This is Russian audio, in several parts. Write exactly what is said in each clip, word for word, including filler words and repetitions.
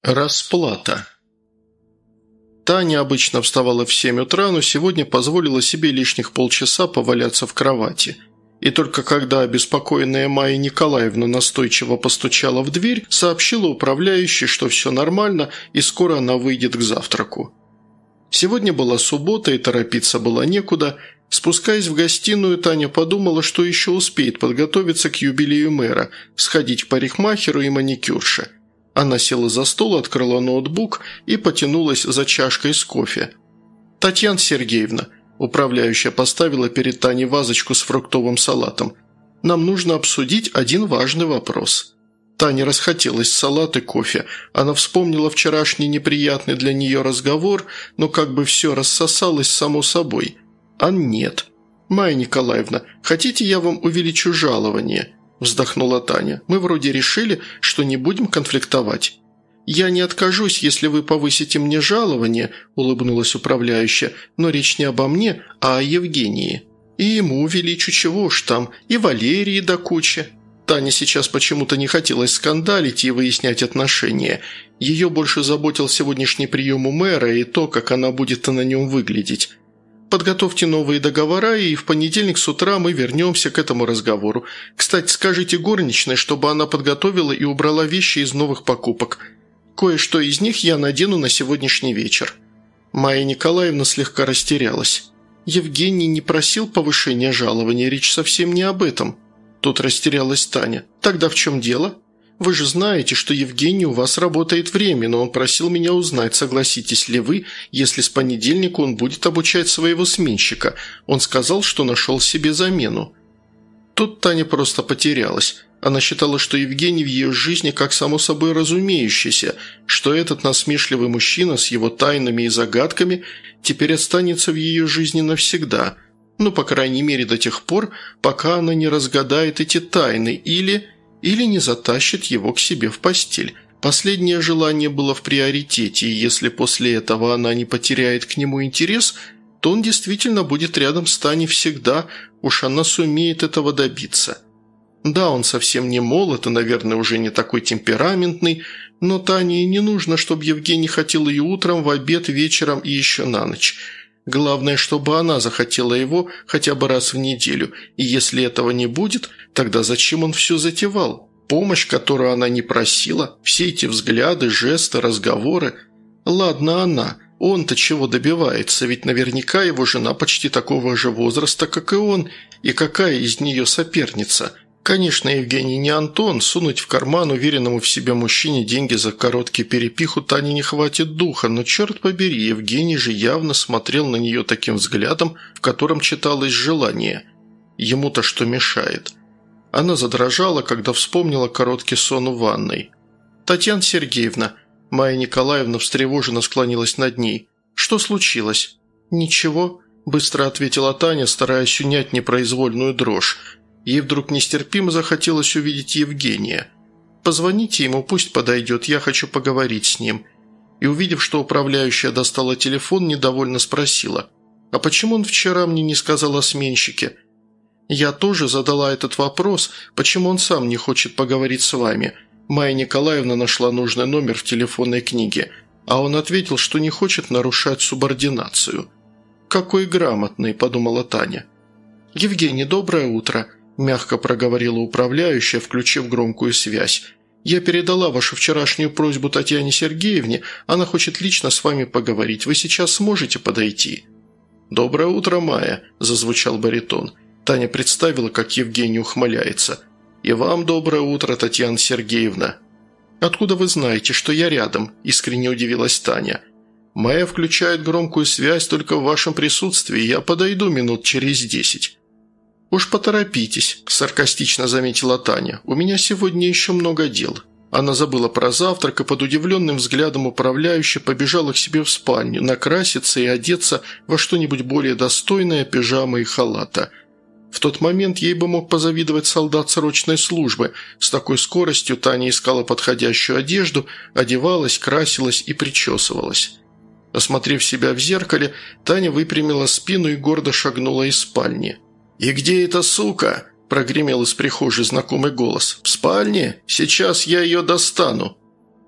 Расплата. Таня обычно вставала в семь утра, но сегодня позволила себе лишних полчаса поваляться в кровати. И только когда обеспокоенная Майя Николаевна настойчиво постучала в дверь, сообщила управляющей, что все нормально и скоро она выйдет к завтраку. Сегодня была суббота и торопиться было некуда. Спускаясь в гостиную, Таня подумала, что еще успеет подготовиться к юбилею мэра, сходить к парикмахеру и маникюрше. Она села за стол, открыла ноутбук и потянулась за чашкой с кофе. «Татьяна Сергеевна», управляющая поставила перед Таней вазочку с фруктовым салатом, «нам нужно обсудить один важный вопрос». Тане расхотелось салат и кофе. Она вспомнила вчерашний неприятный для нее разговор, но как бы все рассосалось само собой. А нет. «Майя Николаевна, хотите, я вам увеличу жалование?» – вздохнула Таня. «Мы вроде решили, что не будем конфликтовать». «Я не откажусь, если вы повысите мне жалование», – улыбнулась управляющая, «но речь не обо мне, а о Евгении. И ему увеличу, чего уж там, и Валерии до кучи». Тане сейчас почему-то не хотелось скандалить и выяснять отношения. Ее больше заботил сегодняшний прием у мэра и то, как она будет на нем выглядеть. «Подготовьте новые договора, и в понедельник с утра мы вернемся к этому разговору. Кстати, скажите горничной, чтобы она подготовила и убрала вещи из новых покупок. Кое-что из них я надену на сегодняшний вечер». Майя Николаевна слегка растерялась. «Евгений не просил повышения жалования, речь совсем не об этом». Тут растерялась Таня. «Тогда в чем дело? Вы же знаете, что Евгений у вас работает временно, он просил меня узнать, согласитесь ли вы, если с понедельника он будет обучать своего сменщика. Он сказал, что нашел себе замену». Тут Таня просто потерялась. Она считала, что Евгений в ее жизни как само собой разумеющийся, что этот насмешливый мужчина с его тайнами и загадками теперь останется в ее жизни навсегда. Ну, по крайней мере, до тех пор, пока она не разгадает эти тайны или... или не затащит его к себе в постель. Последнее желание было в приоритете, и если после этого она не потеряет к нему интерес, то он действительно будет рядом с Таней всегда, уж она сумеет этого добиться. Да, он совсем не молод и, наверное, уже не такой темпераментный, но Тане и не нужно, чтобы Евгений хотел ее утром, в обед, вечером и еще на ночь. Главное, чтобы она захотела его хотя бы раз в неделю, и если этого не будет, тогда зачем он все затевал? Помощь, которую она не просила, все эти взгляды, жесты, разговоры. Ладно она, он-то чего добивается, ведь наверняка его жена почти такого же возраста, как и он, и какая из нее соперница? Конечно, Евгений не Антон, сунуть в карман уверенному в себе мужчине деньги за короткий перепих у Тани не хватит духа, но черт побери, Евгений же явно смотрел на нее таким взглядом, в котором читалось желание. Ему-то что мешает? Она задрожала, когда вспомнила короткий сон в ванной. «Татьяна Сергеевна», Майя Николаевна встревоженно склонилась над ней. «Что случилось?» «Ничего», – быстро ответила Таня, стараясь унять непроизвольную дрожь. Ей вдруг нестерпимо захотелось увидеть Евгения. «Позвоните ему, пусть подойдет, я хочу поговорить с ним». И, увидев, что управляющая достала телефон, недовольно спросила: «А почему он вчера мне не сказал о сменщике?» «Я тоже задала этот вопрос, почему он сам не хочет поговорить с вами». Майя Николаевна нашла нужный номер в телефонной книге, а он ответил, что не хочет нарушать субординацию. «Какой грамотный», – подумала Таня. «Евгений, доброе утро», – мягко проговорила управляющая, включив громкую связь. «Я передала вашу вчерашнюю просьбу Татьяне Сергеевне, она хочет лично с вами поговорить. Вы сейчас сможете подойти?» «Доброе утро, Майя», – зазвучал баритон. Таня представила, как Евгений ухмыляется. «И вам доброе утро, Татьяна Сергеевна». «Откуда вы знаете, что я рядом?» – искренне удивилась Таня. «Майя включает громкую связь только в вашем присутствии. Я подойду минут через десять». «Уж поторопитесь», – саркастично заметила Таня. «У меня сегодня еще много дел». Она забыла про завтрак и под удивленным взглядом управляющей побежала к себе в спальню, накраситься и одеться во что-нибудь более достойное пижамы и халата. В тот момент ей бы мог позавидовать солдат срочной службы. С такой скоростью Таня искала подходящую одежду, одевалась, красилась и причесывалась. Осмотрев себя в зеркале, Таня выпрямила спину и гордо шагнула из спальни. «И где эта сука?» – прогремел из прихожей знакомый голос. «В спальне? Сейчас я ее достану».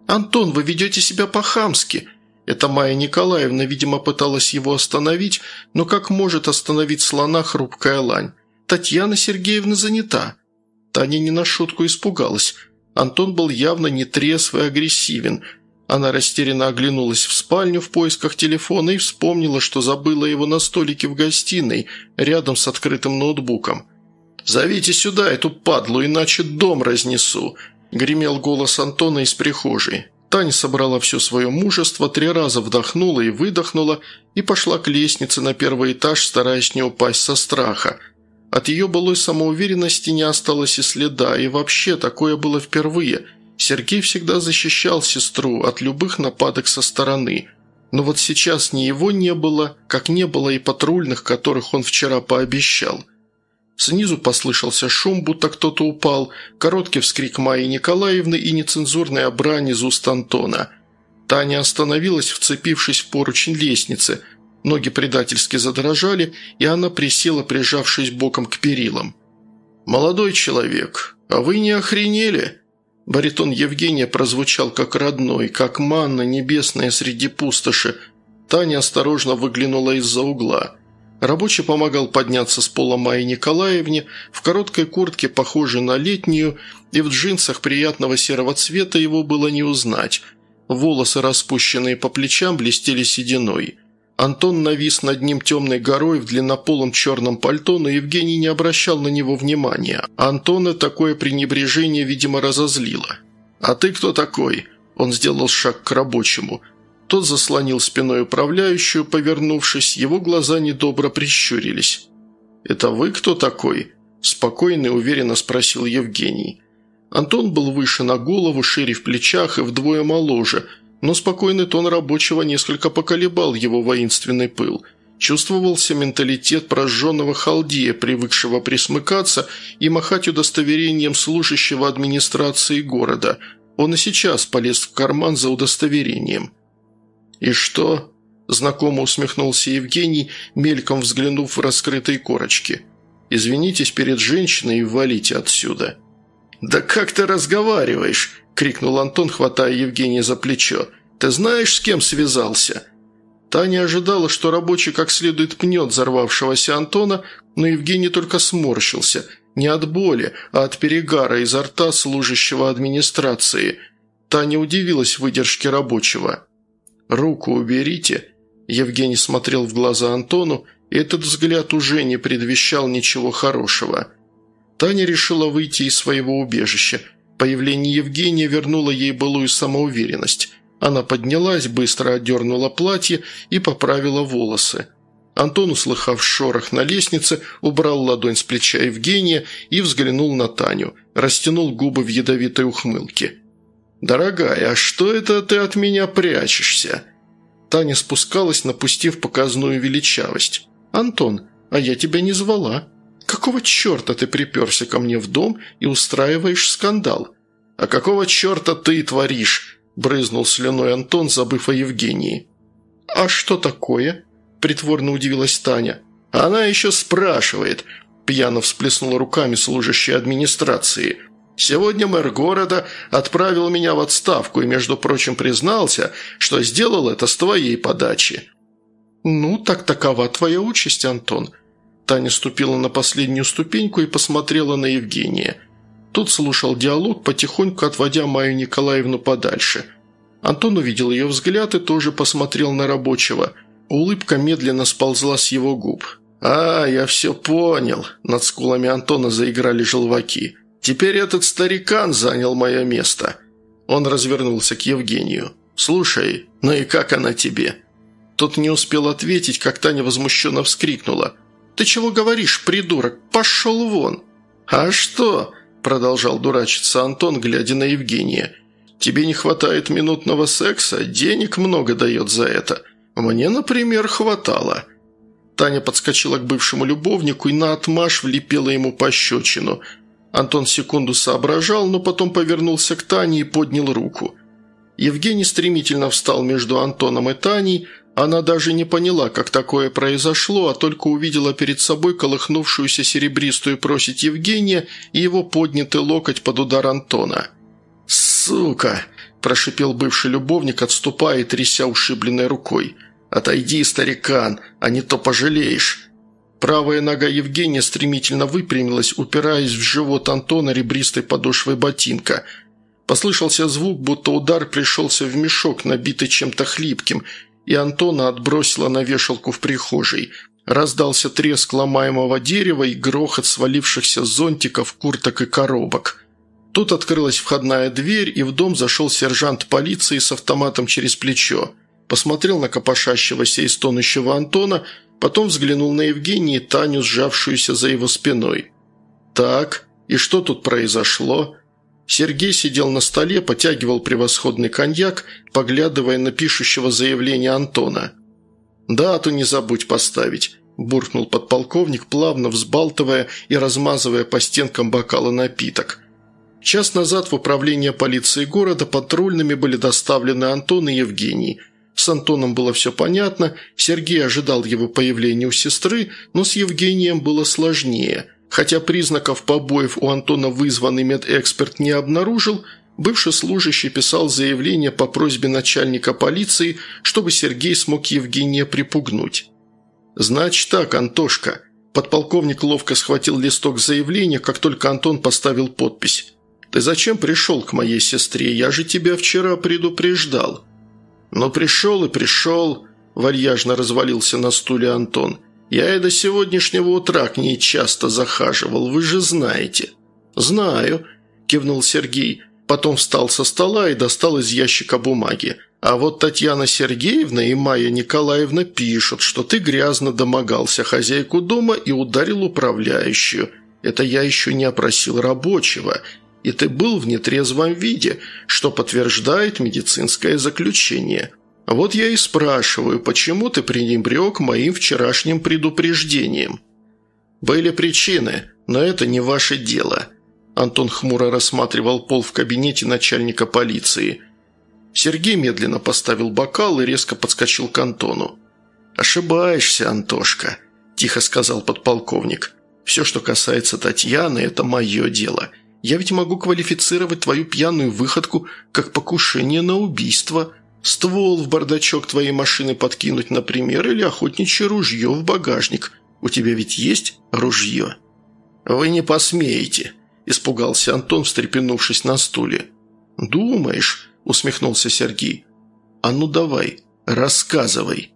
«Антон, вы ведете себя по-хамски!» Это Майя Николаевна, видимо, пыталась его остановить, но как может остановить слона хрупкая лань? «Татьяна Сергеевна занята». Таня не на шутку испугалась. Антон был явно нетрезв и агрессивен. Она растерянно оглянулась в спальню в поисках телефона и вспомнила, что забыла его на столике в гостиной, рядом с открытым ноутбуком. «Зовите сюда эту падлу, иначе дом разнесу», – гремел голос Антона из прихожей. Таня собрала все свое мужество, три раза вдохнула и выдохнула и пошла к лестнице на первый этаж, стараясь не упасть со страха. От ее былой самоуверенности не осталось и следа, и вообще такое было впервые. Сергей всегда защищал сестру от любых нападок со стороны. Но вот сейчас ни его не было, как не было и патрульных, которых он вчера пообещал. Снизу послышался шум, будто кто-то упал, короткий вскрик Майи Николаевны и нецензурная брань из уст Антона. Таня остановилась, вцепившись в поручень лестницы. Ноги предательски задрожали, и она присела, прижавшись боком к перилам. «Молодой человек, а вы не охренели?» Баритон Евгения прозвучал как родной, как манна небесная среди пустоши. Таня осторожно выглянула из-за угла. Рабочий помогал подняться с пола Майе Николаевне, в короткой куртке, похожей на летнюю, и в джинсах приятного серого цвета его было не узнать. Волосы, распущенные по плечам, блестели сединой. Антон навис над ним темной горой в длиннополом черном пальто, но Евгений не обращал на него внимания. Антона такое пренебрежение, видимо, разозлило. «А ты кто такой?» Он сделал шаг к рабочему. Тот заслонил спиной управляющую, повернувшись, его глаза недобро прищурились. «Это вы кто такой?» – спокойно и уверенно спросил Евгений. Антон был выше на голову, шире в плечах и вдвое моложе, но спокойный тон рабочего несколько поколебал его воинственный пыл. Чувствовался менталитет прожженного халдея, привыкшего присмыкаться и махать удостоверением служащего администрации города. Он и сейчас полез в карман за удостоверением. «И что?» – знакомо усмехнулся Евгений, мельком взглянув в раскрытые корочки. «Извинитесь перед женщиной и валите отсюда». «Да как ты разговариваешь?» – крикнул Антон, хватая Евгения за плечо. «Ты знаешь, с кем связался?» Таня ожидала, что рабочий как следует пнет взорвавшегося Антона, но Евгений только сморщился. Не от боли, а от перегара изо рта служащего администрации. Таня удивилась выдержке рабочего. «Руку уберите», – Евгений смотрел в глаза Антону, и этот взгляд уже не предвещал ничего хорошего. Таня решила выйти из своего убежища. Появление Евгения вернуло ей былую самоуверенность. Она поднялась, быстро отдернула платье и поправила волосы. Антон, услыхав шорох на лестнице, убрал ладонь с плеча Евгения и взглянул на Таню, растянул губы в ядовитой ухмылке. «Дорогая, а что это ты от меня прячешься?» Таня спускалась, напустив показную величавость. «Антон, а я тебя не звала. Какого черта ты приперся ко мне в дом и устраиваешь скандал?» «А какого черта ты творишь?» – брызнул слюной Антон, забыв о Евгении. «А что такое?» – притворно удивилась Таня. «Она еще спрашивает», – пьяно всплеснула руками служащая администрации. «Сегодня мэр города отправил меня в отставку и, между прочим, признался, что сделал это с твоей подачи». «Ну, так такова твоя участь, Антон». Таня ступила на последнюю ступеньку и посмотрела на Евгения. Тот слушал диалог, потихоньку отводя Майю Николаевну подальше. Антон увидел ее взгляд и тоже посмотрел на рабочего. Улыбка медленно сползла с его губ. «А, я все понял», – над скулами Антона заиграли желваки. «Теперь этот старикан занял мое место». Он развернулся к Евгению. «Слушай, ну и как она тебе?» Тот не успел ответить, как Таня возмущенно вскрикнула. «Ты чего говоришь, придурок? Пошел вон!» «А что?» – продолжал дурачиться Антон, глядя на Евгения. «Тебе не хватает минутного секса? Денег много дает за это. Мне, например, хватало». Таня подскочила к бывшему любовнику и наотмашь влепила ему пощечину. Антон секунду соображал, но потом повернулся к Тане и поднял руку. Евгений стремительно встал между Антоном и Таней. Она даже не поняла, как такое произошло, а только увидела перед собой колыхнувшуюся серебристую просить Евгения и его поднятый локоть под удар Антона. «Сука!» – прошипел бывший любовник, отступая и тряся ушибленной рукой. «Отойди, старикан, а не то пожалеешь». Правая нога Евгения стремительно выпрямилась, упираясь в живот Антона ребристой подошвой ботинка. Послышался звук, будто удар пришелся в мешок, набитый чем-то хлипким, и Антона отбросило на вешалку в прихожей. Раздался треск ломаемого дерева и грохот свалившихся зонтиков, курток и коробок. Тут открылась входная дверь, и в дом зашел сержант полиции с автоматом через плечо. Посмотрел на копошащегося и стонущего Антона, потом взглянул на Евгения и Таню, сжавшуюся за его спиной. «Так, и что тут произошло?» Сергей сидел на столе, потягивал превосходный коньяк, поглядывая на пишущего заявление Антона. «Дату не забудь поставить», – буркнул подполковник, плавно взбалтывая и размазывая по стенкам бокала напиток. Час назад в управление полиции города патрульными были доставлены Антон и Евгений. С Антоном было все понятно, Сергей ожидал его появления у сестры, но с Евгением было сложнее. Хотя признаков побоев у Антона вызванный медэксперт не обнаружил, бывший служащий писал заявление по просьбе начальника полиции, чтобы Сергей смог Евгения припугнуть. «Значит так, Антошка». Подполковник ловко схватил листок заявления, как только Антон поставил подпись. «Ты зачем пришел к моей сестре? Я же тебя вчера предупреждал». «Ну, пришел и пришел», – вальяжно развалился на стуле Антон. «Я и до сегодняшнего утра к ней часто захаживал, вы же знаете». «Знаю», – кивнул Сергей, потом встал со стола и достал из ящика бумаги. «А вот Татьяна Сергеевна и Майя Николаевна пишут, что ты грязно домогался хозяйку дома и ударил управляющую. Это я еще не опросил рабочего. И ты был в нетрезвом виде, что подтверждает медицинское заключение. Вот я и спрашиваю, почему ты пренебрег моим вчерашним предупреждением?» «Были причины, но это не ваше дело». Антон хмуро рассматривал пол в кабинете начальника полиции. Сергей медленно поставил бокал и резко подскочил к Антону. «Ошибаешься, Антошка», – тихо сказал подполковник. «Все, что касается Татьяны, это мое дело. Я ведь могу квалифицировать твою пьяную выходку как покушение на убийство. Ствол в бардачок твоей машины подкинуть, например, или охотничье ружье в багажник. У тебя ведь есть ружье?» «Вы не посмеете», – испугался Антон, встрепенувшись на стуле. «Думаешь?» – усмехнулся Сергей. «А ну давай, рассказывай».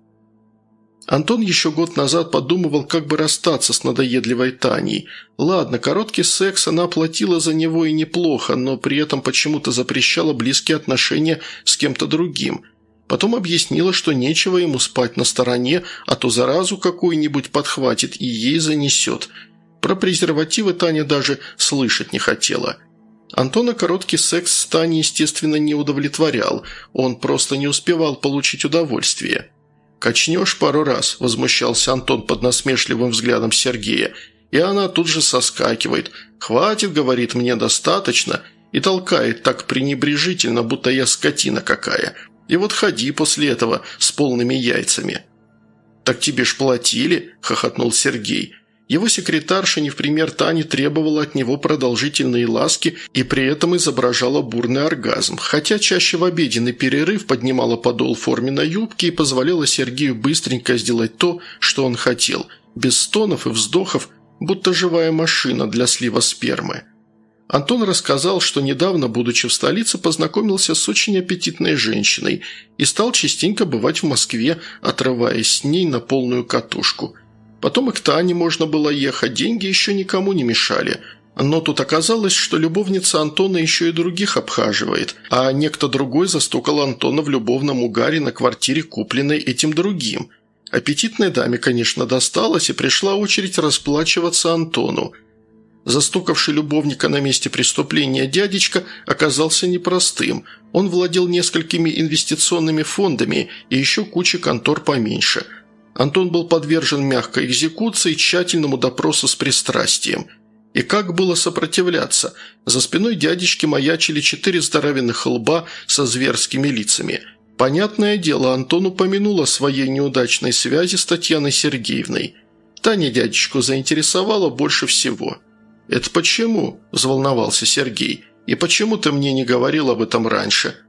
Антон еще год назад подумывал, как бы расстаться с надоедливой Таней. Ладно, короткий секс она оплатила за него и неплохо, но при этом почему-то запрещала близкие отношения с кем-то другим. Потом объяснила, что нечего ему спать на стороне, а то заразу какую-нибудь подхватит и ей занесет. Про презервативы Таня даже слышать не хотела. Антона короткий секс с Таней, естественно, не удовлетворял, он просто не успевал получить удовольствие. «Качнешь пару раз», – возмущался Антон под насмешливым взглядом Сергея, и она тут же соскакивает. «Хватит, – говорит, – мне достаточно», и толкает так пренебрежительно, будто я скотина какая. И вот ходи после этого с полными яйцами. «Так тебе ж платили», – хохотнул Сергей. Его секретарша не в пример Тани требовала от него продолжительные ласки и при этом изображала бурный оргазм, хотя чаще в обеденный перерыв поднимала подол форменной юбки и позволяла Сергею быстренько сделать то, что он хотел, без стонов и вздохов, будто живая машина для слива спермы. Антон рассказал, что недавно, будучи в столице, познакомился с очень аппетитной женщиной и стал частенько бывать в Москве, отрываясь с ней на полную катушку. Потом и к Тане можно было ехать, деньги еще никому не мешали. Но тут оказалось, что любовница Антона еще и других обхаживает, а некто другой застукал Антона в любовном угаре на квартире, купленной этим другим. Аппетитной даме, конечно, досталось, и пришла очередь расплачиваться Антону. Застукавший любовника на месте преступления дядечка оказался непростым. Он владел несколькими инвестиционными фондами и еще кучей контор поменьше – Антон был подвержен мягкой экзекуции, тщательному допросу с пристрастием. И как было сопротивляться? За спиной дядечки маячили четыре здоровенных лба со зверскими лицами. Понятное дело, Антон упомянул о своей неудачной связи с Татьяной Сергеевной. Таня дядечку заинтересовала больше всего. «Это почему?» – взволновался Сергей. «И почему ты мне не говорил об этом раньше?»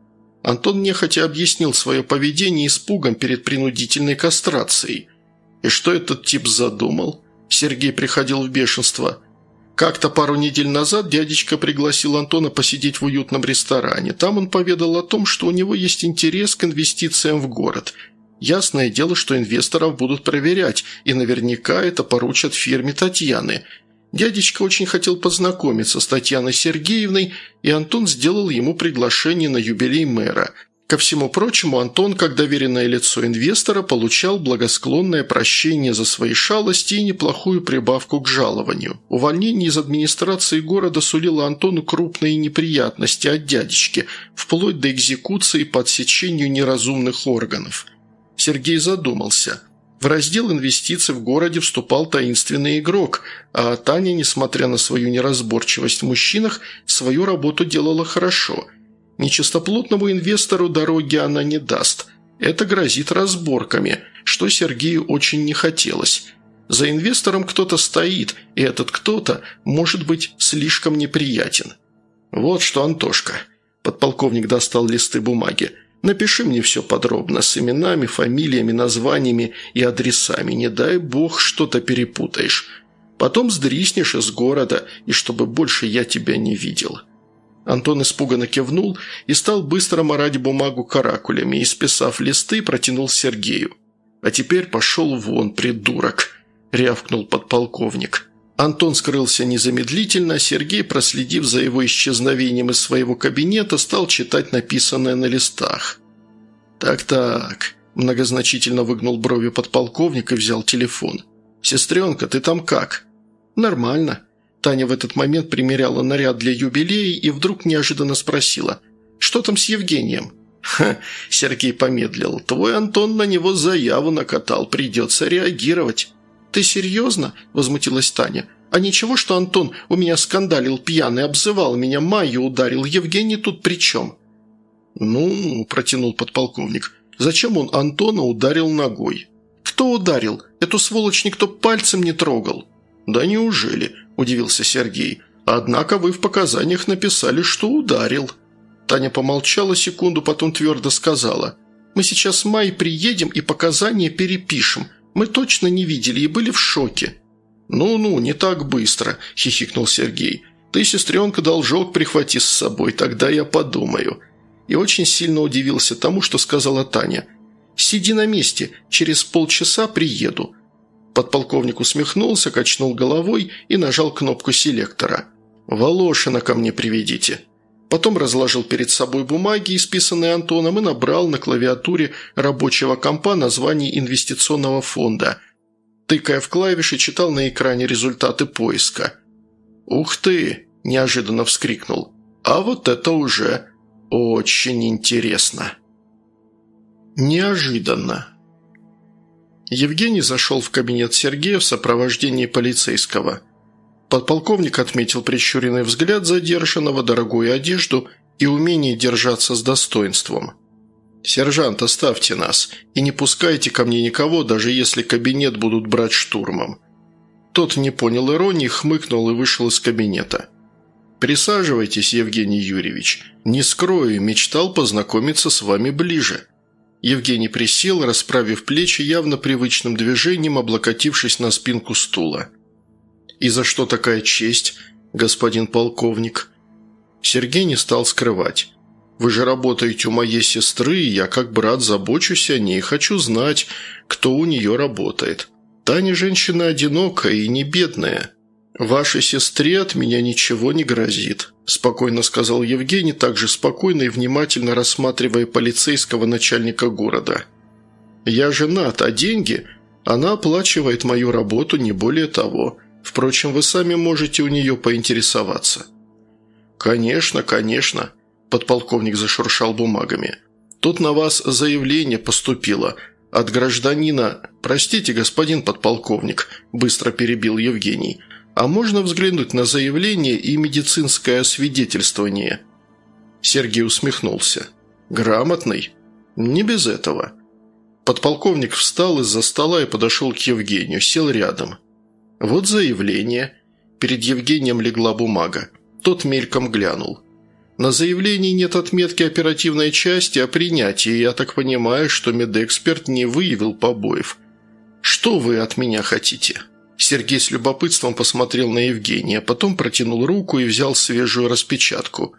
Антон нехотя объяснил свое поведение испугом перед принудительной кастрацией. И что этот тип задумал? Сергей приходил в бешенство. Как-то пару недель назад дядечка пригласил Антона посидеть в уютном ресторане. Там он поведал о том, что у него есть интерес к инвестициям в город. Ясное дело, что инвесторов будут проверять, и наверняка это поручат фирме Татьяны. Дядечка очень хотел познакомиться с Татьяной Сергеевной, и Антон сделал ему приглашение на юбилей мэра. Ко всему прочему, Антон, как доверенное лицо инвестора, получал благосклонное прощение за свои шалости и неплохую прибавку к жалованию. Увольнение из администрации города сулило Антону крупные неприятности от дядечки, вплоть до экзекуции по отсечению неразумных органов. Сергей задумался. В раздел инвестиций в городе вступал таинственный игрок, а Таня, несмотря на свою неразборчивость в мужчинах, свою работу делала хорошо. Нечистоплотному инвестору дороги она не даст. Это грозит разборками, что Сергею очень не хотелось. За инвестором кто-то стоит, и этот кто-то может быть слишком неприятен. «Вот что, Антошка», – подполковник достал листы бумаги, – «напиши мне все подробно, с именами, фамилиями, названиями и адресами. Не дай бог что-то перепутаешь. Потом сдриснешь из города, и чтобы больше я тебя не видел». Антон испуганно кивнул и стал быстро марать бумагу каракулями, и, списав листы, протянул Сергею. «А теперь пошел вон, придурок», – рявкнул подполковник. Антон скрылся незамедлительно, Сергей, проследив за его исчезновением из своего кабинета, стал читать написанное на листах. «Так-так», – многозначительно выгнул брови подполковник и взял телефон. «Сестренка, ты там как?» «Нормально». Таня в этот момент примеряла наряд для юбилея и вдруг неожиданно спросила: «Что там с Евгением?» «Ха», – Сергей помедлил, – «твой Антон на него заяву накатал, придется реагировать». «Ты серьезно?» – возмутилась Таня. «А ничего, что Антон у меня скандалил пьяный, обзывал меня, Майю ударил, Евгений тут при чем?» «Ну», – протянул подполковник, – «зачем он Антона ударил ногой?» «Кто ударил? Эту сволочь никто пальцем не трогал». «Да неужели?» – удивился Сергей. «Однако вы в показаниях написали, что ударил». Таня помолчала секунду, потом твердо сказала: «Мы сейчас с Майей приедем и показания перепишем. Мы точно не видели и были в шоке». «Ну-ну, не так быстро», – хихикнул Сергей. «Ты, сестренка, должок прихвати с собой, тогда я подумаю». И очень сильно удивился тому, что сказала Таня. «Сиди на месте, через полчаса приеду». Подполковник усмехнулся, качнул головой и нажал кнопку селектора. «Волошина ко мне приведите». Потом разложил перед собой бумаги, исписанные Антоном, и набрал на клавиатуре рабочего компа название инвестиционного фонда. Тыкая в клавиши, читал на экране результаты поиска. «Ух ты!» – неожиданно вскрикнул. «А вот это уже очень интересно!» Неожиданно. Евгений зашел в кабинет Сергея в сопровождении полицейского. Подполковник отметил прищуренный взгляд задержанного, дорогую одежду и умение держаться с достоинством. «Сержант, оставьте нас и не пускайте ко мне никого, даже если кабинет будут брать штурмом». Тот не понял иронии, хмыкнул и вышел из кабинета. «Присаживайтесь, Евгений Юрьевич. Не скрою, мечтал познакомиться с вами ближе». Евгений присел, расправив плечи явно привычным движением, облокотившись на спинку стула. «И за что такая честь, господин полковник?» Сергей не стал скрывать. «Вы же работаете у моей сестры, и я как брат забочусь о ней, хочу знать, кто у нее работает. Таня женщина одинокая и не бедная. Вашей сестре от меня ничего не грозит», – спокойно сказал Евгений, также спокойно и внимательно рассматривая полицейского начальника города. «Я женат, а деньги? Она оплачивает мою работу, не более того. Впрочем, вы сами можете у нее поинтересоваться». «Конечно, конечно», – подполковник зашуршал бумагами. «Тут на вас заявление поступило от гражданина...» «Простите, господин подполковник», – быстро перебил Евгений. «А можно взглянуть на заявление и медицинское освидетельствование?» Сергей усмехнулся. «Грамотный? Не без этого». Подполковник встал из-за стола и подошел к Евгению, сел рядом. «Вот заявление». Перед Евгением легла бумага. Тот мельком глянул. На заявлении нет отметки оперативной части о принятии, я так понимаю, что медэксперт не выявил побоев. Что вы от меня хотите?» Сергей с любопытством посмотрел на Евгения, потом протянул руку и взял свежую распечатку.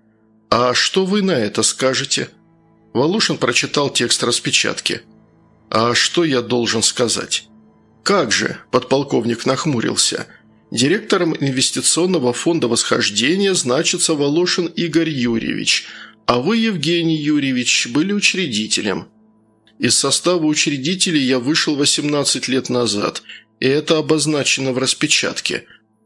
«А что вы на это скажете?» Волошин прочитал текст распечатки. «А что я должен сказать?» «Как же?» – подполковник нахмурился. «Директором инвестиционного фонда «Восхождение» значится Волошин Игорь Юрьевич, а вы, Евгений Юрьевич, были учредителем. Из состава учредителей я вышел восемнадцать лет назад, и это обозначено в распечатке.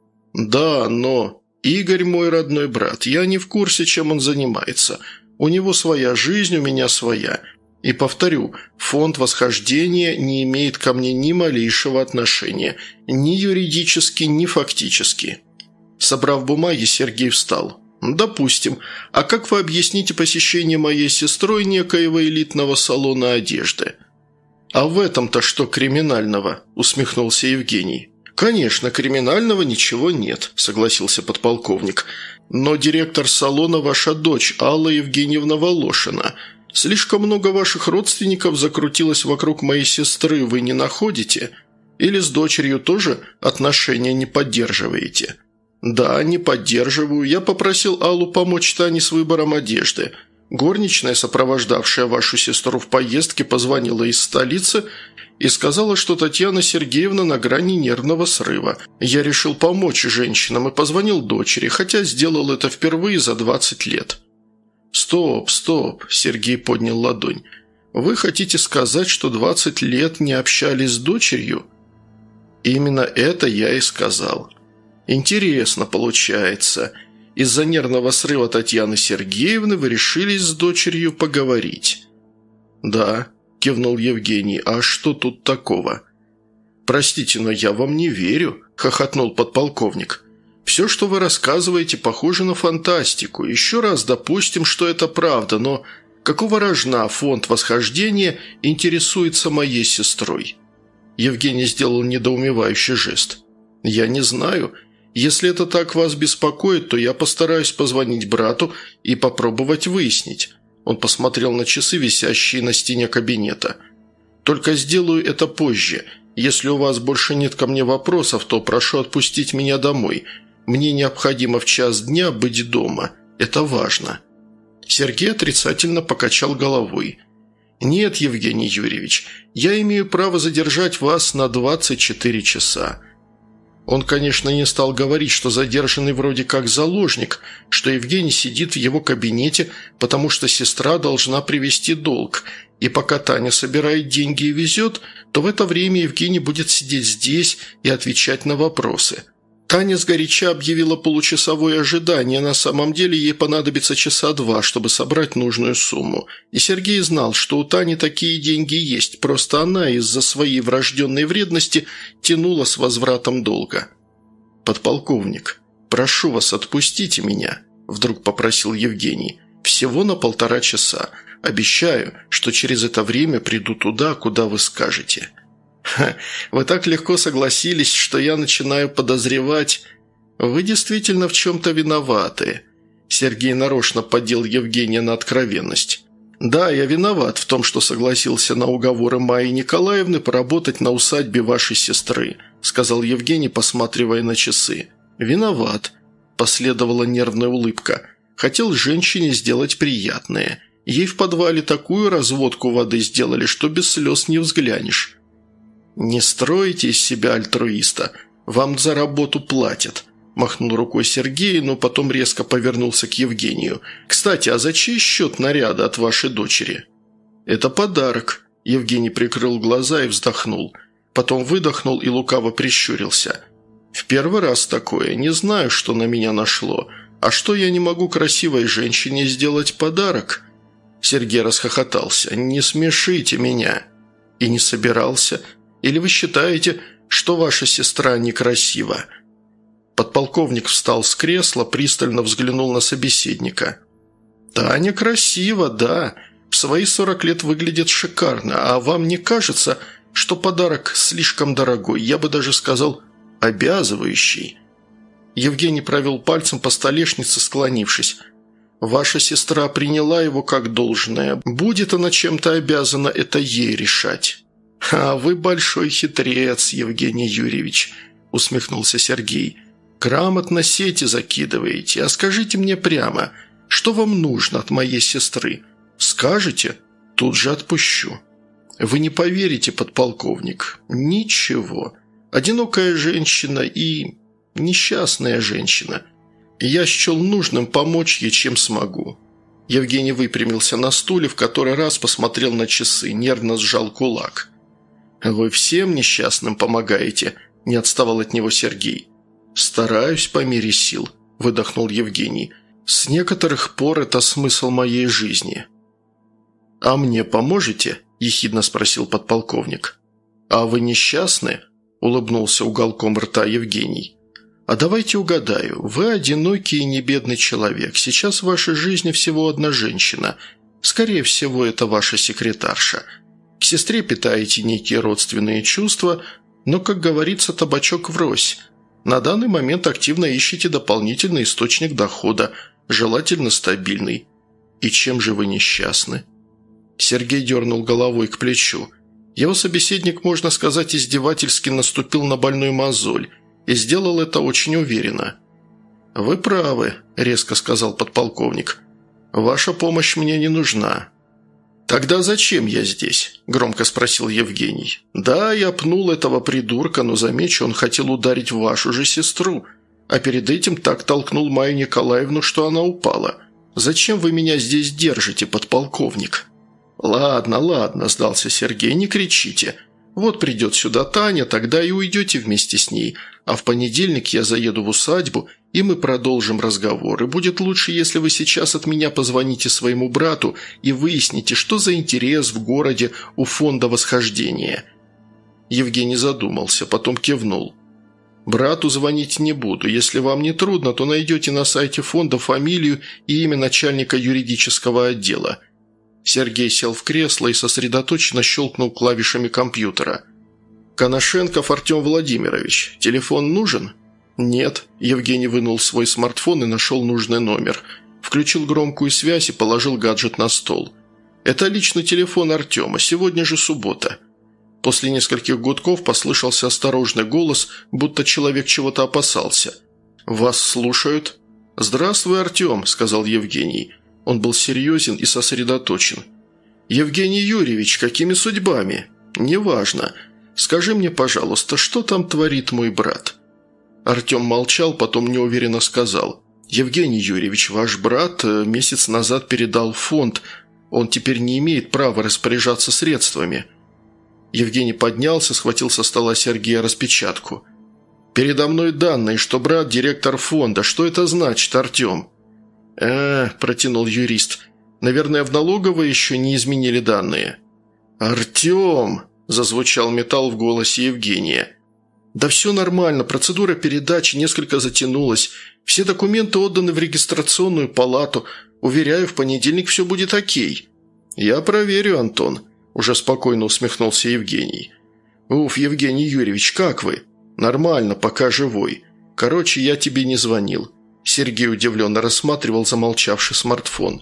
Да, но... Игорь мой родной брат, я не в курсе, чем он занимается. У него своя жизнь, у меня своя. И повторю, фонд «Восхождение» не имеет ко мне ни малейшего отношения, ни юридически, ни фактически». Собрав бумаги, Сергей встал. «Допустим. А как вы объясните посещение моей сестрой некоего элитного салона одежды?» «А в этом-то что криминального?» – усмехнулся Евгений. «Конечно, криминального ничего нет», – согласился подполковник. «Но директор салона – ваша дочь, Алла Евгеньевна Волошина. Слишком много ваших родственников закрутилось вокруг моей сестры, вы не находите? Или с дочерью тоже отношения не поддерживаете?» «Да, не поддерживаю. Я попросил Аллу помочь Тане с выбором одежды. Горничная, сопровождавшая вашу сестру в поездке, позвонила из столицы и сказала, что Татьяна Сергеевна на грани нервного срыва. Я решил помочь женщинам и позвонил дочери, хотя сделал это впервые за двадцать лет». «Стоп, стоп», – Сергей поднял ладонь. «Вы хотите сказать, что двадцать лет не общались с дочерью?» «Именно это я и сказал». «Интересно получается. Из-за нервного срыва Татьяны Сергеевны вы решились с дочерью поговорить?» «Да», – кивнул Евгений, – «а что тут такого?» «Простите, но я вам не верю», – хохотнул подполковник. «Все, что вы рассказываете, похоже на фантастику. Еще раз допустим, что это правда, но какого рожна фонд «Восхождение» интересуется моей сестрой?» Евгений сделал недоумевающий жест. «Я не знаю. Если это так вас беспокоит, то я постараюсь позвонить брату и попробовать выяснить». Он посмотрел на часы, висящие на стене кабинета. «Только сделаю это позже. Если у вас больше нет ко мне вопросов, то прошу отпустить меня домой. Мне необходимо в час дня быть дома. Это важно». Сергей отрицательно покачал головой. «Нет, Евгений Юрьевич, я имею право задержать вас на двадцать четыре часа». Он, конечно, не стал говорить, что задержанный вроде как заложник, что Евгений сидит в его кабинете, потому что сестра должна привезти долг, и пока Таня собирает деньги и везет, то в это время Евгений будет сидеть здесь и отвечать на вопросы. Таня сгоряча объявила получасовое ожидание, на самом деле ей понадобится часа два, чтобы собрать нужную сумму. И Сергей знал, что у Тани такие деньги есть, просто она из-за своей врожденной вредности тянула с возвратом долга. «Подполковник, прошу вас, отпустите меня», – вдруг попросил Евгений. «Всего на полтора часа. Обещаю, что через это время приду туда, куда вы скажете». «Ха, вы так легко согласились, что я начинаю подозревать. Вы действительно в чем-то виноваты». Сергей нарочно поддел Евгения на откровенность. «Да, я виноват в том, что согласился на уговоры Майи Николаевны поработать на усадьбе вашей сестры», сказал Евгений, посматривая на часы. «Виноват», – последовала нервная улыбка. «Хотел женщине сделать приятное. Ей в подвале такую разводку воды сделали, что без слез не взглянешь». «Не стройте из себя альтруиста. Вам за работу платят», – махнул рукой Сергей, но потом резко повернулся к Евгению. «Кстати, а за чей счет наряда от вашей дочери?» «Это подарок», – Евгений прикрыл глаза и вздохнул. Потом выдохнул и лукаво прищурился. «В первый раз такое. Не знаю, что на меня нашло. А что я не могу красивой женщине сделать подарок?» Сергей расхохотался. «Не смешите меня». «И не собирался. Или вы считаете, что ваша сестра некрасива?» Подполковник встал с кресла, пристально взглянул на собеседника. «Таня красива, да. В свои сорок лет выглядит шикарно. А вам не кажется, что подарок слишком дорогой? Я бы даже сказал, обязывающий». Евгений провел пальцем по столешнице, склонившись. Ваша сестра приняла его как должное. Будет она чем-то обязана, это ей решать». «А вы большой хитрец, Евгений Юрьевич», – усмехнулся Сергей. «Грамотно сети закидываете. А скажите мне прямо, что вам нужно от моей сестры? Скажете? Тут же отпущу». «Вы не поверите, подполковник. Ничего. Одинокая женщина и несчастная женщина. Я счел нужным помочь ей, чем смогу». Евгений выпрямился на стуле, в который раз посмотрел на часы, нервно сжал кулак. «Вы всем несчастным помогаете?» – не отставал от него Сергей. «Стараюсь по мере сил», – выдохнул Евгений. «С некоторых пор это смысл моей жизни». «А мне поможете?» – ехидно спросил подполковник. «А вы несчастны?» – улыбнулся уголком рта Евгений. «А давайте угадаю. Вы одинокий и небедный человек. Сейчас в вашей жизни всего одна женщина. Скорее всего, это ваша секретарша. К сестре питаете некие родственные чувства, но, как говорится, табачок врозь. На данный момент активно ищете дополнительный источник дохода, желательно стабильный. И чем же вы несчастны?» Сергей дернул головой к плечу. Его собеседник, можно сказать, издевательски наступил на больную мозоль и сделал это очень уверенно. «Вы правы», – резко сказал подполковник. «Ваша помощь мне не нужна». «Тогда зачем я здесь?» – громко спросил Евгений. «Да, я пнул этого придурка, но, замечу, он хотел ударить вашу же сестру, а перед этим так толкнул Майю Николаевну, что она упала. Зачем вы меня здесь держите, подполковник?» «Ладно, ладно», – сдался Сергей, – «не кричите. Вот придет сюда Таня, тогда и уйдете вместе с ней, а в понедельник я заеду в усадьбу, и мы продолжим разговор, и будет лучше, если вы сейчас от меня позвоните своему брату и выясните, что за интерес в городе у фонда восхождения». Евгений задумался, потом кивнул. «Брату звонить не буду. Если вам не трудно, то найдете на сайте фонда фамилию и имя начальника юридического отдела». Сергей сел в кресло и сосредоточенно щелкнул клавишами компьютера. «Коношенков Артем Владимирович. Телефон нужен?» «Нет». Евгений вынул свой смартфон и нашел нужный номер. Включил громкую связь и положил гаджет на стол. «Это личный телефон Артема. Сегодня же суббота». После нескольких гудков послышался осторожный голос, будто человек чего-то опасался. «Вас слушают». «Здравствуй, Артем», – сказал Евгений. Он был серьезен и сосредоточен. «Евгений Юрьевич, какими судьбами?» «Неважно. Скажи мне, пожалуйста, что там творит мой брат?» Артем молчал, потом неуверенно сказал. «Евгений Юрьевич, ваш брат месяц назад передал в фонд. Он теперь не имеет права распоряжаться средствами». Евгений поднялся, схватил со стола Сергея распечатку. «Передо мной данные, что брат – директор фонда. Что это значит, Артем?» «Э, – протянул юрист, – наверное, в налоговой еще не изменили данные». «Артем!» – зазвучал металл в голосе Евгения. «Да все нормально, процедура передачи несколько затянулась. Все документы отданы в регистрационную палату. Уверяю, в понедельник все будет окей». «Я проверю, Антон», – уже спокойно усмехнулся Евгений. «Уф, Евгений Юрьевич, как вы?» «Нормально, пока живой. Короче, я тебе не звонил». Сергей удивленно рассматривал замолчавший смартфон.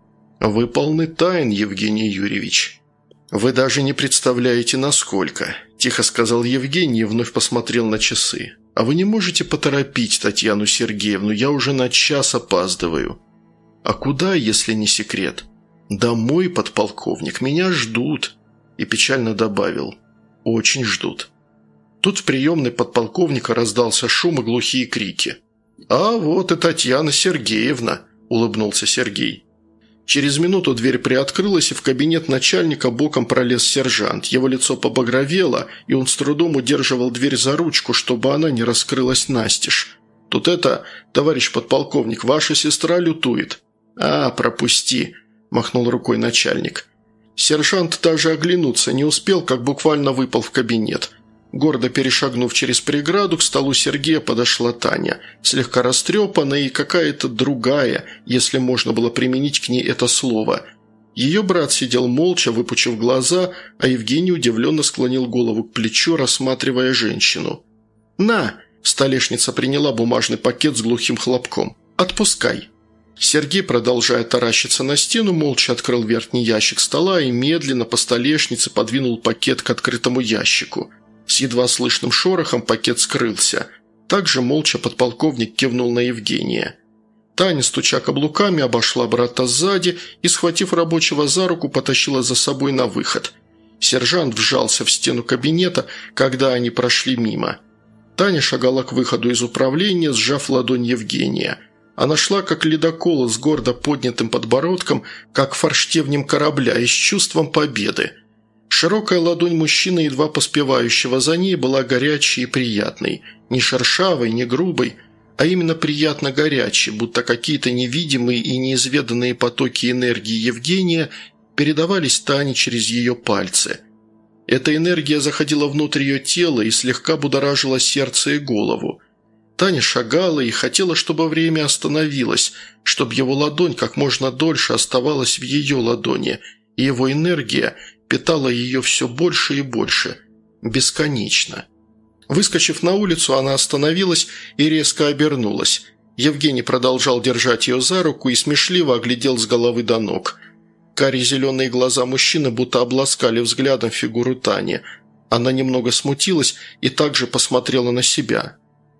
«Вы полны тайн, Евгений Юрьевич». «Вы даже не представляете, насколько», – тихо сказал Евгений и вновь посмотрел на часы. «А вы не можете поторопить Татьяну Сергеевну? Я уже на час опаздываю». «А куда, если не секрет?» «Домой, подполковник, меня ждут», – и печально добавил. «Очень ждут». Тут в приемной подполковника раздался шум и глухие крики. «А вот и Татьяна Сергеевна», – улыбнулся Сергей. Через минуту дверь приоткрылась, и в кабинет начальника боком пролез сержант. Его лицо побагровело, и он с трудом удерживал дверь за ручку, чтобы она не раскрылась настежь. «Тут это, товарищ подполковник, ваша сестра лютует». «А, пропусти», – махнул рукой начальник. Сержант даже оглянуться не успел, как буквально выпал в кабинет. Гордо перешагнув через преграду, к столу Сергея подошла Таня, слегка растрепанная и какая-то другая, если можно было применить к ней это слово. Ее брат сидел молча, выпучив глаза, а Евгений удивленно склонил голову к плечу, рассматривая женщину. «На!» – столешница приняла бумажный пакет с глухим хлопком. «Отпускай!» Сергей, продолжая таращиться на стену, молча открыл верхний ящик стола и медленно по столешнице подвинул пакет к открытому ящику. С едва слышным шорохом пакет скрылся. Также молча подполковник кивнул на Евгения. Таня, стуча каблуками, обошла брата сзади и, схватив рабочего за руку, потащила за собой на выход. Сержант вжался в стену кабинета, когда они прошли мимо. Таня шагала к выходу из управления, сжав ладонь Евгения. Она шла как ледокол с гордо поднятым подбородком, как форштевнем корабля и с чувством победы. Широкая ладонь мужчины, едва поспевающего за ней, была горячей и приятной. Не шершавой, не грубой, а именно приятно горячей, будто какие-то невидимые и неизведанные потоки энергии Евгения передавались Тане через ее пальцы. Эта энергия заходила внутрь ее тела и слегка будоражила сердце и голову. Таня шагала и хотела, чтобы время остановилось, чтобы его ладонь как можно дольше оставалась в ее ладони, и его энергия питала ее все больше и больше, бесконечно. Выскочив на улицу, она остановилась и резко обернулась. Евгений продолжал держать ее за руку и смешливо оглядел с головы до ног. Карие зеленые глаза мужчины будто обласкали взглядом фигуру Тани. Она немного смутилась и также посмотрела на себя.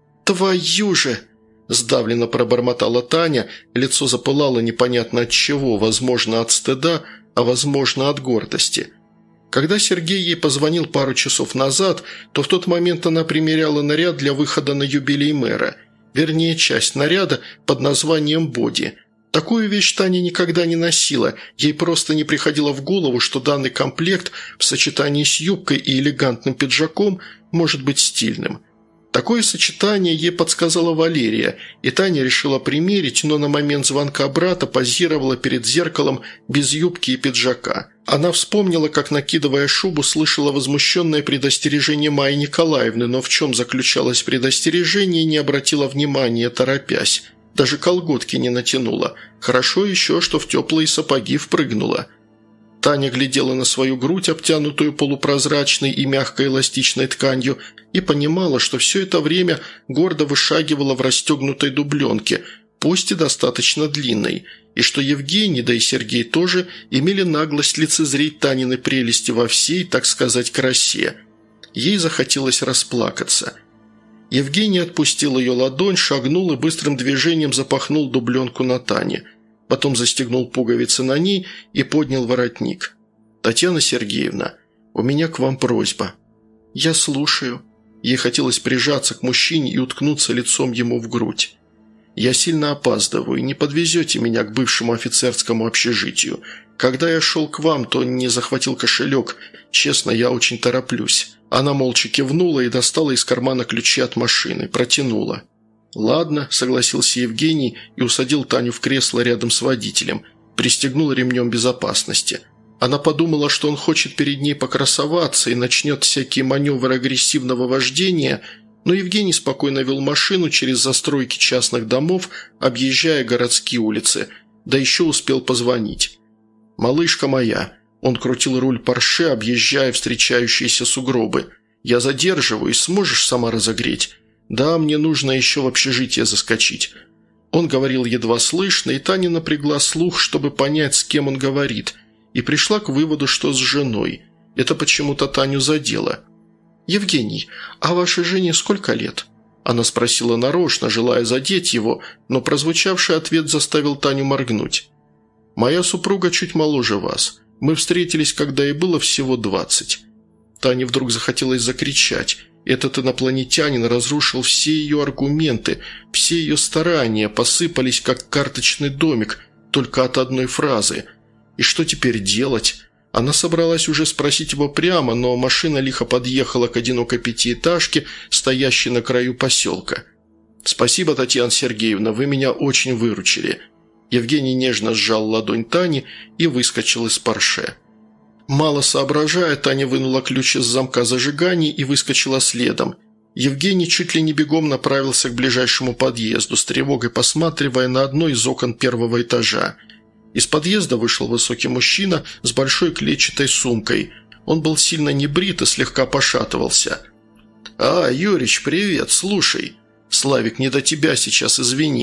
«Твою же!» – сдавленно пробормотала Таня, лицо запылало непонятно от чего, возможно, от стыда, а возможно, от гордости. Когда Сергей ей позвонил пару часов назад, то в тот момент она примеряла наряд для выхода на юбилей мэра, вернее, часть наряда под названием «Боди». Такую вещь Таня никогда не носила, ей просто не приходило в голову, что данный комплект в сочетании с юбкой и элегантным пиджаком может быть стильным. Такое сочетание ей подсказала Валерия, и Таня решила примерить, но на момент звонка брата позировала перед зеркалом без юбки и пиджака. Она вспомнила, как, накидывая шубу, слышала возмущенное предостережение Майи Николаевны, но в чем заключалось предостережение, не обратила внимания, торопясь. Даже колготки не натянула. Хорошо еще, что в теплые сапоги впрыгнула. Таня глядела на свою грудь, обтянутую полупрозрачной и мягкой эластичной тканью, и понимала, что все это время гордо вышагивала в расстегнутой дубленке, пусть и достаточно длинной, и что Евгений, да и Сергей тоже, имели наглость лицезреть Танины прелести во всей, так сказать, красе. Ей захотелось расплакаться. Евгений отпустил ее ладонь, шагнул и быстрым движением запахнул дубленку на Тане. Потом застегнул пуговицы на ней и поднял воротник. «Татьяна Сергеевна, у меня к вам просьба». «Я слушаю». Ей хотелось прижаться к мужчине и уткнуться лицом ему в грудь. «Я сильно опаздываю, не подвезете меня к бывшему офицерскому общежитию. Когда я шел к вам, то не захватил кошелек. Честно, я очень тороплюсь». Она молча кивнула и достала из кармана ключи от машины, протянула. «Ладно», – согласился Евгений и усадил Таню в кресло рядом с водителем, пристегнул ремнем безопасности. Она подумала, что он хочет перед ней покрасоваться и начнет всякие маневры агрессивного вождения, но Евгений спокойно вел машину через застройки частных домов, объезжая городские улицы, да еще успел позвонить. «Малышка моя», – он крутил руль Порше, объезжая встречающиеся сугробы, – «я задерживаюсь, сможешь сама разогреть?» «Да, мне нужно еще в общежитие заскочить». Он говорил едва слышно, и Таня напрягла слух, чтобы понять, с кем он говорит, и пришла к выводу, что с женой. Это почему-то Таню задело. «Евгений, а вашей жене сколько лет?» Она спросила нарочно, желая задеть его, но прозвучавший ответ заставил Таню моргнуть. «Моя супруга чуть моложе вас. Мы встретились, когда ей было всего двадцать». Тане вдруг захотелось закричать. Этот инопланетянин разрушил все ее аргументы, все ее старания посыпались, как карточный домик, только от одной фразы. И что теперь делать? Она собралась уже спросить его прямо, но машина лихо подъехала к одинокой пятиэтажке, стоящей на краю поселка. «Спасибо, Татьяна Сергеевна, вы меня очень выручили». Евгений нежно сжал ладонь Тани и выскочил из Порше. Мало соображая, Таня вынула ключ из замка зажигания и выскочила следом. Евгений чуть ли не бегом направился к ближайшему подъезду, с тревогой посматривая на одно из окон первого этажа. Из подъезда вышел высокий мужчина с большой клетчатой сумкой. Он был сильно небрит и слегка пошатывался. «А, Юрич, привет, слушай. Славик, не до тебя сейчас, извини.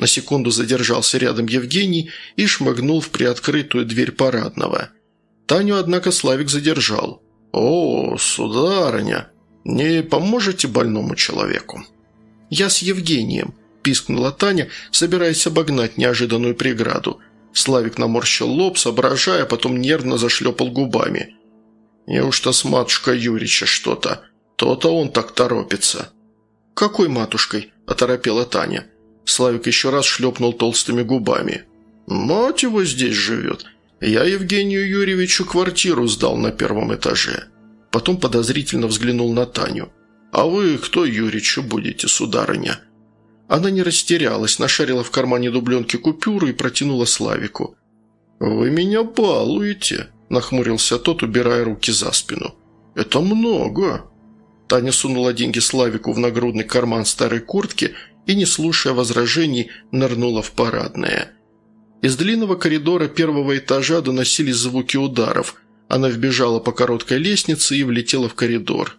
На секунду задержался рядом Евгений и шмыгнул в приоткрытую дверь парадного. Таню, однако, Славик задержал. «О, сударыня, не поможете больному человеку?» «Я с Евгением», – пискнула Таня, собираясь обогнать неожиданную преграду. Славик наморщил лоб, соображая, потом нервно зашлепал губами. «Неужто с матушкой Юрича что-то? То-то он так торопится». «Какой матушкой?» – оторопела Таня. Славик еще раз шлепнул толстыми губами. «Мать его здесь живет. Я Евгению Юрьевичу квартиру сдал на первом этаже». Потом подозрительно взглянул на Таню. «А вы кто Юричу будете, сударыня?» Она не растерялась, нашарила в кармане дубленки купюру и протянула Славику. «Вы меня балуете», – нахмурился тот, убирая руки за спину. «Это много». Таня сунула деньги Славику в нагрудный карман старой куртки и, не слушая возражений, нырнула в парадное. Из длинного коридора первого этажа доносились звуки ударов. Она вбежала по короткой лестнице и влетела в коридор.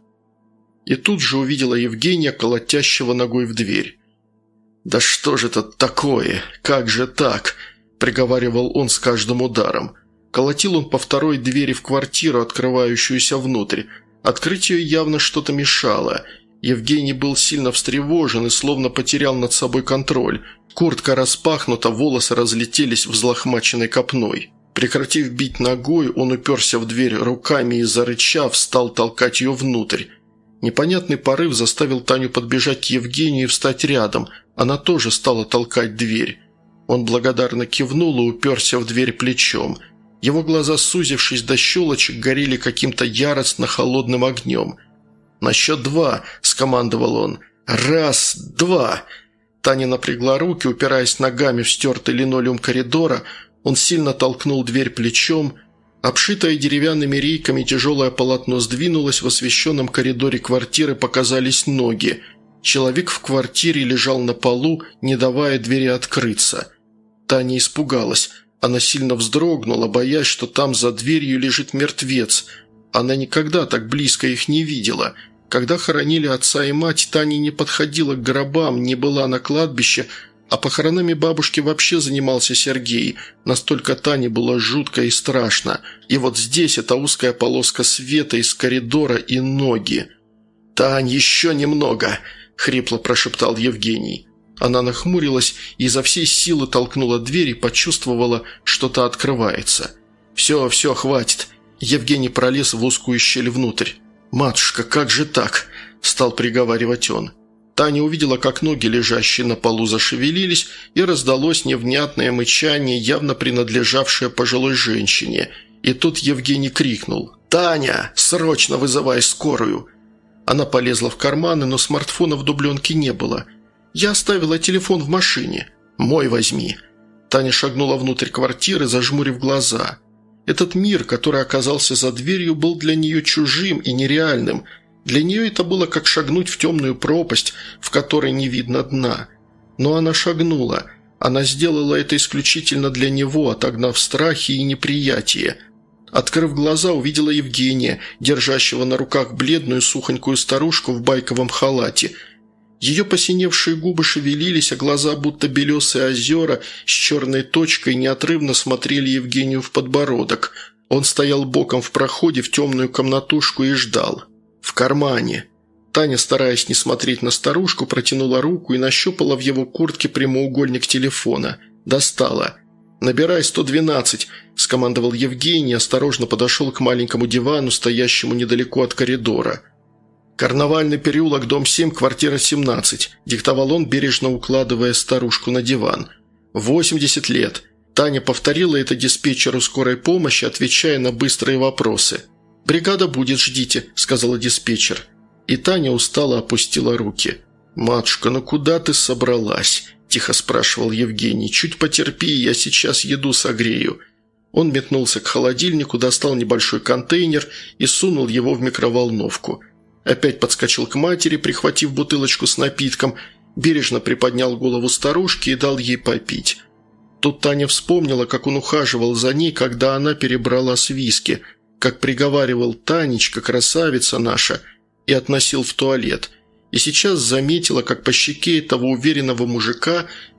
И тут же увидела Евгения, колотящего ногой в дверь. «Да что же это такое? Как же так?» – приговаривал он с каждым ударом. Колотил он по второй двери в квартиру, открывающуюся внутрь. Открыть ее явно что-то мешало. Евгений был сильно встревожен и словно потерял над собой контроль. Куртка распахнута, волосы разлетелись взлохмаченной копной. Прекратив бить ногой, он уперся в дверь руками и, зарычав, стал толкать ее внутрь. Непонятный порыв заставил Таню подбежать к Евгению и встать рядом. Она тоже стала толкать дверь. Он благодарно кивнул и уперся в дверь плечом. Его глаза, сузившись до щелочек, горели каким-то яростно холодным огнем. «На счет два!» – скомандовал он. «Раз, два!» Таня напрягла руки, упираясь ногами в стертый линолеум коридора. Он сильно толкнул дверь плечом. Обшитое деревянными рейками тяжелое полотно сдвинулось, в освещенном коридоре квартиры показались ноги. Человек в квартире лежал на полу, не давая двери открыться. Таня испугалась. Она сильно вздрогнула, боясь, что там за дверью лежит мертвец. Она никогда так близко их не видела. Когда хоронили отца и мать, Таня не подходила к гробам, не была на кладбище, а похоронами бабушки вообще занимался Сергей. Настолько Тане было жутко и страшно. И вот здесь эта узкая полоска света из коридора и ноги. «Тань, еще немного!» – хрипло прошептал Евгений. Она нахмурилась и изо всей силы толкнула дверь и почувствовала, что та открывается. «Все, все, хватит!» Евгений пролез в узкую щель внутрь. «Матушка, как же так?» – стал приговаривать он. Таня увидела, как ноги, лежащие на полу, зашевелились, и раздалось невнятное мычание, явно принадлежавшее пожилой женщине. И тут Евгений крикнул: «Таня, срочно вызывай скорую!» Она полезла в карманы, но смартфона в дубленке не было. «Я оставила телефон в машине. Мой возьми». Таня шагнула внутрь квартиры, зажмурив глаза. Этот мир, который оказался за дверью, был для нее чужим и нереальным. Для нее это было как шагнуть в темную пропасть, в которой не видно дна. Но она шагнула. Она сделала это исключительно для него, отогнав страхи и неприятие. Открыв глаза, увидела Евгения, держащего на руках бледную сухонькую старушку в байковом халате. Ее посиневшие губы шевелились, а глаза, будто белесые озера с черной точкой, неотрывно смотрели Евгению в подбородок. Он стоял боком в проходе в темную комнатушку и ждал. В кармане. Таня, стараясь не смотреть на старушку, протянула руку и нащупала в его куртке прямоугольник телефона. Достала. «Набирай сто двенадцать», – скомандовал Евгений, осторожно подошел к маленькому дивану, стоящему недалеко от коридора. «Карнавальный переулок, дом семь, квартира семнадцать», – диктовал он, бережно укладывая старушку на диван. «восемьдесят лет». Таня повторила это диспетчеру скорой помощи, отвечая на быстрые вопросы. «Бригада будет, ждите», – сказала диспетчер. И Таня устало опустила руки. «Матушка, ну куда ты собралась?» – тихо спрашивал Евгений. «Чуть потерпи, я сейчас еду согрею». Он метнулся к холодильнику, достал небольшой контейнер и сунул его в микроволновку. Опять подскочил к матери, прихватив бутылочку с напитком, бережно приподнял голову старушки и дал ей попить. Тут Таня вспомнила, как он ухаживал за ней, когда она перебрала с виски, как приговаривал «Танечка, красавица наша», и относил в туалет. И сейчас заметила, как по щеке этого уверенного мужика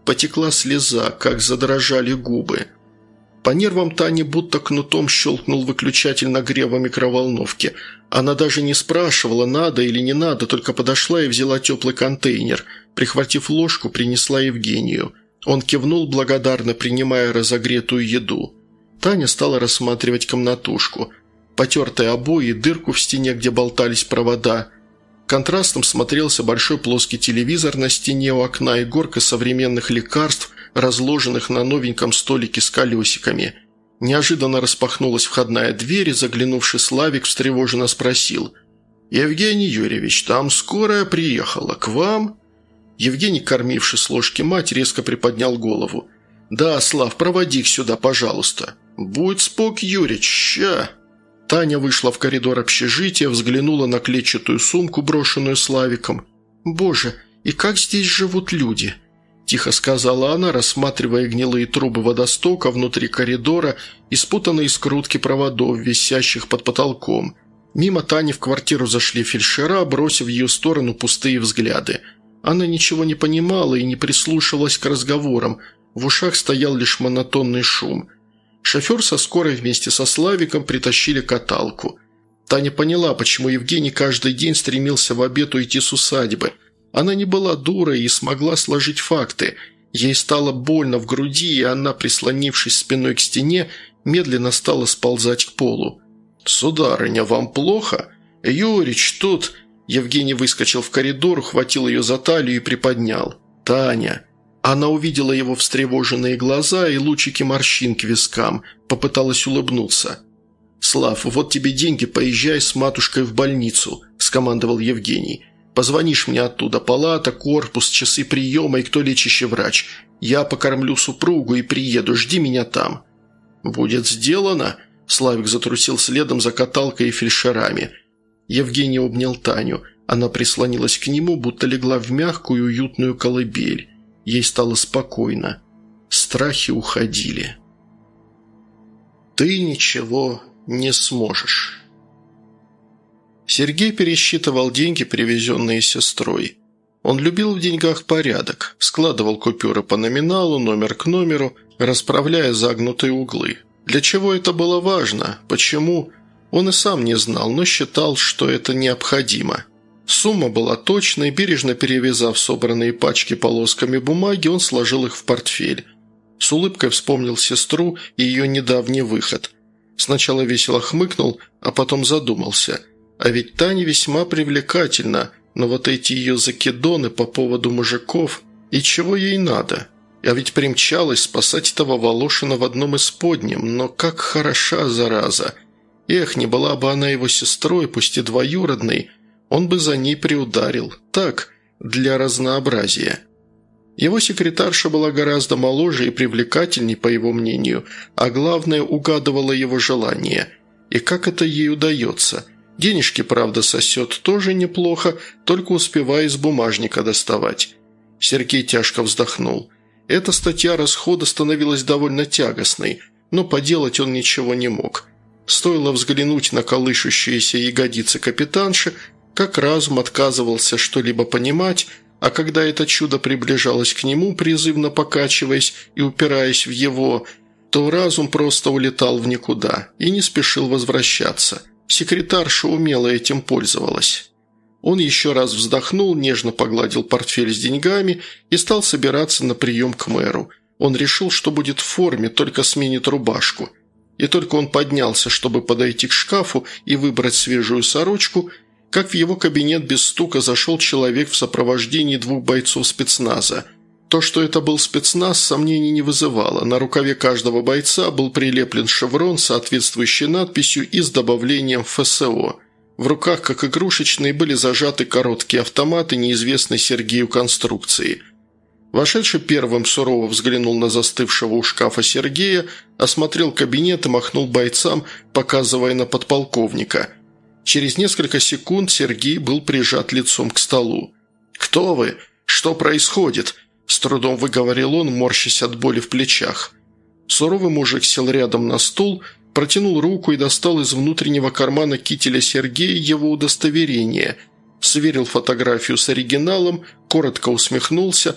потекла слеза, как задрожали губы. По нервам Тани будто кнутом щелкнул выключатель нагрева микроволновки. Она даже не спрашивала, надо или не надо, только подошла и взяла теплый контейнер. Прихватив ложку, принесла Евгению. Он кивнул, благодарно принимая разогретую еду. Таня стала рассматривать комнатушку. Потертые обои, дырку в стене, где болтались провода. Контрастом смотрелся большой плоский телевизор на стене у окна и горка современных лекарств, разложенных на новеньком столике с колесиками. Неожиданно распахнулась входная дверь, и заглянувший Славик встревоженно спросил: «Евгений Юрьевич, там скорая приехала. К вам?» Евгений, кормивший с ложки мать, резко приподнял голову. «Да, Слав, проводи их сюда, пожалуйста». «Будь спок, Юрич, ща!» Таня вышла в коридор общежития, взглянула на клетчатую сумку, брошенную Славиком. «Боже, и как здесь живут люди?» – тихо сказала она, рассматривая гнилые трубы водостока внутри коридора и спутанные скрутки проводов, висящих под потолком. Мимо Тани в квартиру зашли фельдшера, бросив в ее сторону пустые взгляды. Она ничего не понимала и не прислушивалась к разговорам, в ушах стоял лишь монотонный шум. Шофер со скорой вместе со Славиком притащили каталку. Таня поняла, почему Евгений каждый день стремился в обед уйти с усадьбы. Она не была дурой и смогла сложить факты. Ей стало больно в груди, и она, прислонившись спиной к стене, медленно стала сползать к полу. «Сударыня, вам плохо? Юрич, тут...» Евгений выскочил в коридор, ухватил ее за талию и приподнял. «Таня...» Она увидела его встревоженные глаза и лучики морщин к вискам, попыталась улыбнуться. «Слав, вот тебе деньги, поезжай с матушкой в больницу», – скомандовал Евгений. «Позвонишь мне оттуда, палата, корпус, часы приема и кто лечащий врач. Я покормлю супругу и приеду, жди меня там». «Будет сделано», – Славик затрусил следом за каталкой и фельдшерами. Евгений обнял Таню. Она прислонилась к нему, будто легла в мягкую уютную колыбель. Ей стало спокойно. Страхи уходили. «Ты ничего не сможешь». Сергей пересчитывал деньги, привезенные сестрой. Он любил в деньгах порядок, складывал купюры по номиналу, номер к номеру, расправляя загнутые углы. Для чего это было важно? Почему? Он и сам не знал, но считал, что это необходимо. Сумма была точной, бережно перевязав собранные пачки полосками бумаги, он сложил их в портфель. С улыбкой вспомнил сестру и ее недавний выход. Сначала весело хмыкнул, а потом задумался. А ведь Таня весьма привлекательна, но вот эти ее закидоны по поводу мужиков, и чего ей надо? А ведь примчалась спасать этого Волошина в одном из подним, но как хороша зараза. Эх, не была бы она его сестрой, пусть и двоюродной, он бы за ней приударил. Так, для разнообразия. Его секретарша была гораздо моложе и привлекательней, по его мнению, а главное, угадывала его желания. И как это ей удается? Денежки, правда, сосет тоже неплохо, только успевая из бумажника доставать. Сергей тяжко вздохнул. Эта статья расхода становилась довольно тягостной, но поделать он ничего не мог. Стоило взглянуть на колышущиеся ягодицы капитанши, как разум отказывался что-либо понимать, а когда это чудо приближалось к нему, призывно покачиваясь и упираясь в его, то разум просто улетал в никуда и не спешил возвращаться. Секретарша умело этим пользовалась. Он еще раз вздохнул, нежно погладил портфель с деньгами и стал собираться на прием к мэру. Он решил, что будет в форме, только сменит рубашку. И только он поднялся, чтобы подойти к шкафу и выбрать свежую сорочку, как в его кабинет без стука зашел человек в сопровождении двух бойцов спецназа. То, что это был спецназ, сомнений не вызывало. На рукаве каждого бойца был прилеплен шеврон с соответствующей надписью и с добавлением эф эс о. В руках, как игрушечные, были зажаты короткие автоматы неизвестной Сергею конструкции. Вошедший первым сурово взглянул на застывшего у шкафа Сергея, осмотрел кабинет и махнул бойцам, показывая на подполковника. Через несколько секунд Сергей был прижат лицом к столу. «Кто вы? Что происходит?» – с трудом выговорил он, морщась от боли в плечах. Суровый мужик сел рядом на стул, протянул руку и достал из внутреннего кармана кителя Сергея его удостоверение, сверил фотографию с оригиналом, коротко усмехнулся,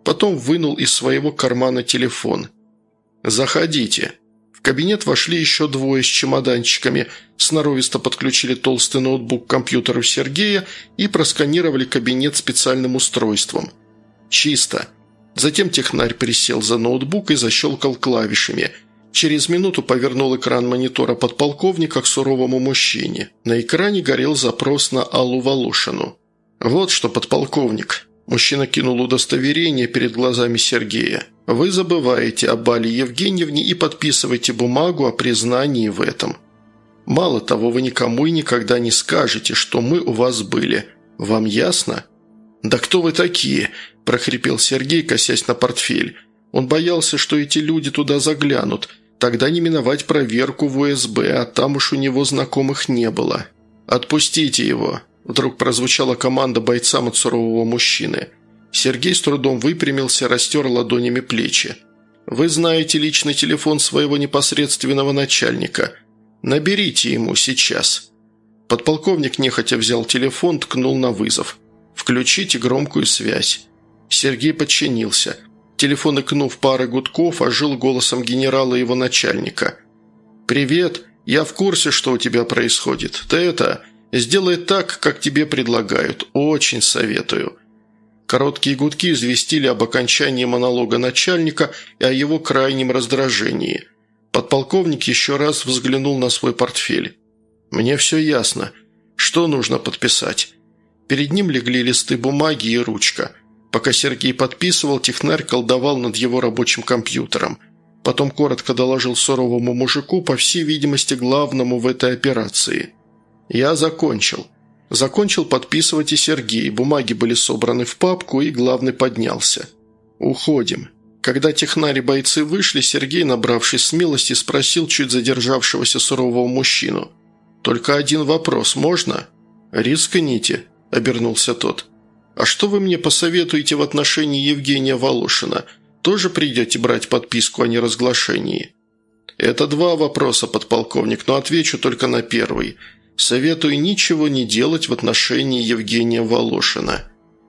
потом вынул из своего кармана телефон. «Заходите». В кабинет вошли еще двое с чемоданчиками, сноровисто подключили толстый ноутбук к компьютеру Сергея и просканировали кабинет специальным устройством. «Чисто». Затем технарь присел за ноутбук и защелкал клавишами. Через минуту повернул экран монитора подполковника к суровому мужчине. На экране горел запрос на Аллу Волошину. «Вот что, подполковник». Мужчина кинул удостоверение перед глазами Сергея. «Вы забываете об Алле Евгеньевне и подписываете бумагу о признании в этом. Мало того, вы никому и никогда не скажете, что мы у вас были. Вам ясно?» «Да кто вы такие?» – прохрипел Сергей, косясь на портфель. Он боялся, что эти люди туда заглянут. Тогда не миновать проверку в У Эс Бэ, а там уж у него знакомых не было. «Отпустите его!» – вдруг прозвучала команда бойцам от сурового мужчины. Сергей с трудом выпрямился, растер ладонями плечи. «Вы знаете личный телефон своего непосредственного начальника. Наберите ему сейчас». Подполковник нехотя взял телефон, ткнул на вызов. «Включите громкую связь». Сергей подчинился. Телефон, икнув пары гудков, ожил голосом генерала и его начальника. «Привет, я в курсе, что у тебя происходит. Ты это, сделай так, как тебе предлагают. Очень советую». Короткие гудки известили об окончании монолога начальника и о его крайнем раздражении. Подполковник еще раз взглянул на свой портфель. «Мне все ясно. Что нужно подписать?» Перед ним легли листы бумаги и ручка. Пока Сергей подписывал, технарь колдовал над его рабочим компьютером. Потом коротко доложил суровому мужику, по всей видимости, главному в этой операции. «Я закончил». Закончил подписывать и Сергей. Бумаги были собраны в папку, и главный поднялся. «Уходим». Когда технари бойцы вышли, Сергей, набравшись смелости, спросил чуть задержавшегося сурового мужчину. «Только один вопрос, можно?» «Рискните», – обернулся тот. «А что вы мне посоветуете в отношении Евгения Волошина? Тоже придете брать подписку о неразглашении?» «Это два вопроса, подполковник, но отвечу только на первый. Советую ничего не делать в отношении Евгения Волошина.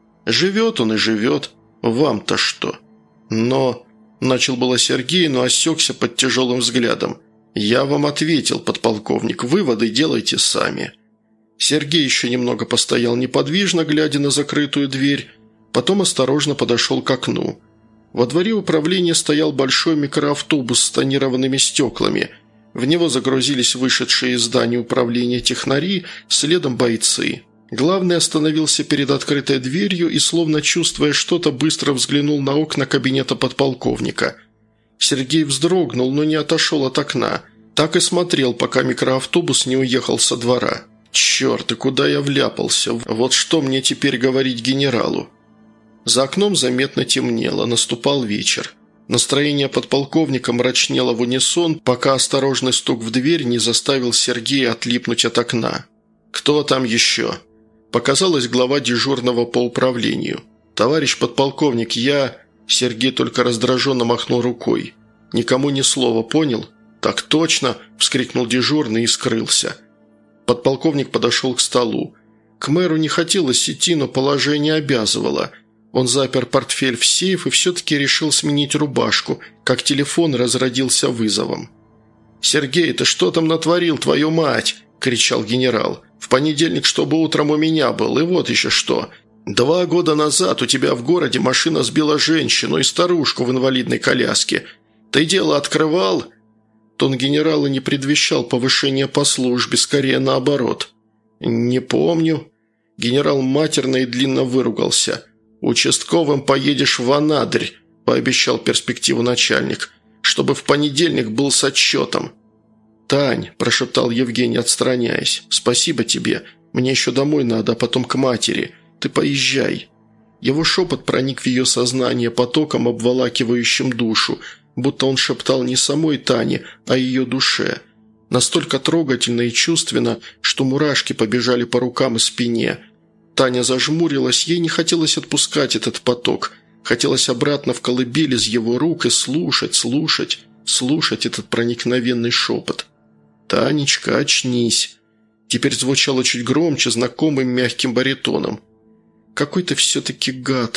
Живет он и живет. Вам-то что?» «Но...» – начал было Сергей, но осекся под тяжелым взглядом. «Я вам ответил, подполковник, выводы делайте сами». Сергей еще немного постоял неподвижно, глядя на закрытую дверь, потом осторожно подошел к окну. Во дворе управления стоял большой микроавтобус с тонированными стеклами. В него загрузились вышедшие из здания управления технари, следом бойцы. Главный остановился перед открытой дверью и, словно чувствуя что-то, быстро взглянул на окна кабинета подполковника. Сергей вздрогнул, но не отошел от окна. Так и смотрел, пока микроавтобус не уехал со двора. «Черт, и куда я вляпался? Вот что мне теперь говорить генералу?» За окном заметно темнело, наступал вечер. Настроение подполковника мрачнело в унисон, пока осторожный стук в дверь не заставил Сергея отлипнуть от окна. «Кто там еще?» Показалась глава дежурного по управлению. «Товарищ подполковник, я...» Сергей только раздраженно махнул рукой. «Никому ни слова, понял?» «Так точно!» – вскрикнул дежурный и скрылся. Подполковник подошел к столу. К мэру не хотелось идти, но положение обязывало. Он запер портфель в сейф и все-таки решил сменить рубашку, как телефон разродился вызовом. «Сергей, ты что там натворил, твою мать?» – кричал генерал. «В понедельник, чтобы утром у меня был, и вот еще что. Два года назад у тебя в городе машина сбила женщину и старушку в инвалидной коляске. Ты дело открывал?» Тон генерала не предвещал повышения по службе, скорее наоборот. «Не помню». Генерал матерно и длинно выругался. «Участковым поедешь в Анадырь», – пообещал перспективу начальник, «чтобы в понедельник был с отчетом». «Тань», – прошептал Евгений, отстраняясь, – «спасибо тебе. Мне еще домой надо, а потом к матери. Ты поезжай». Его шепот проник в ее сознание потоком, обволакивающим душу, будто он шептал не самой Тане, а ее душе. Настолько трогательно и чувственно, что мурашки побежали по рукам и спине. Таня зажмурилась, ей не хотелось отпускать этот поток. Хотелось обратно в колыбель из его рук и слушать, слушать, слушать этот проникновенный шепот. «Танечка, очнись!» Теперь звучало чуть громче, знакомым мягким баритоном. «Какой ты все-таки гад!»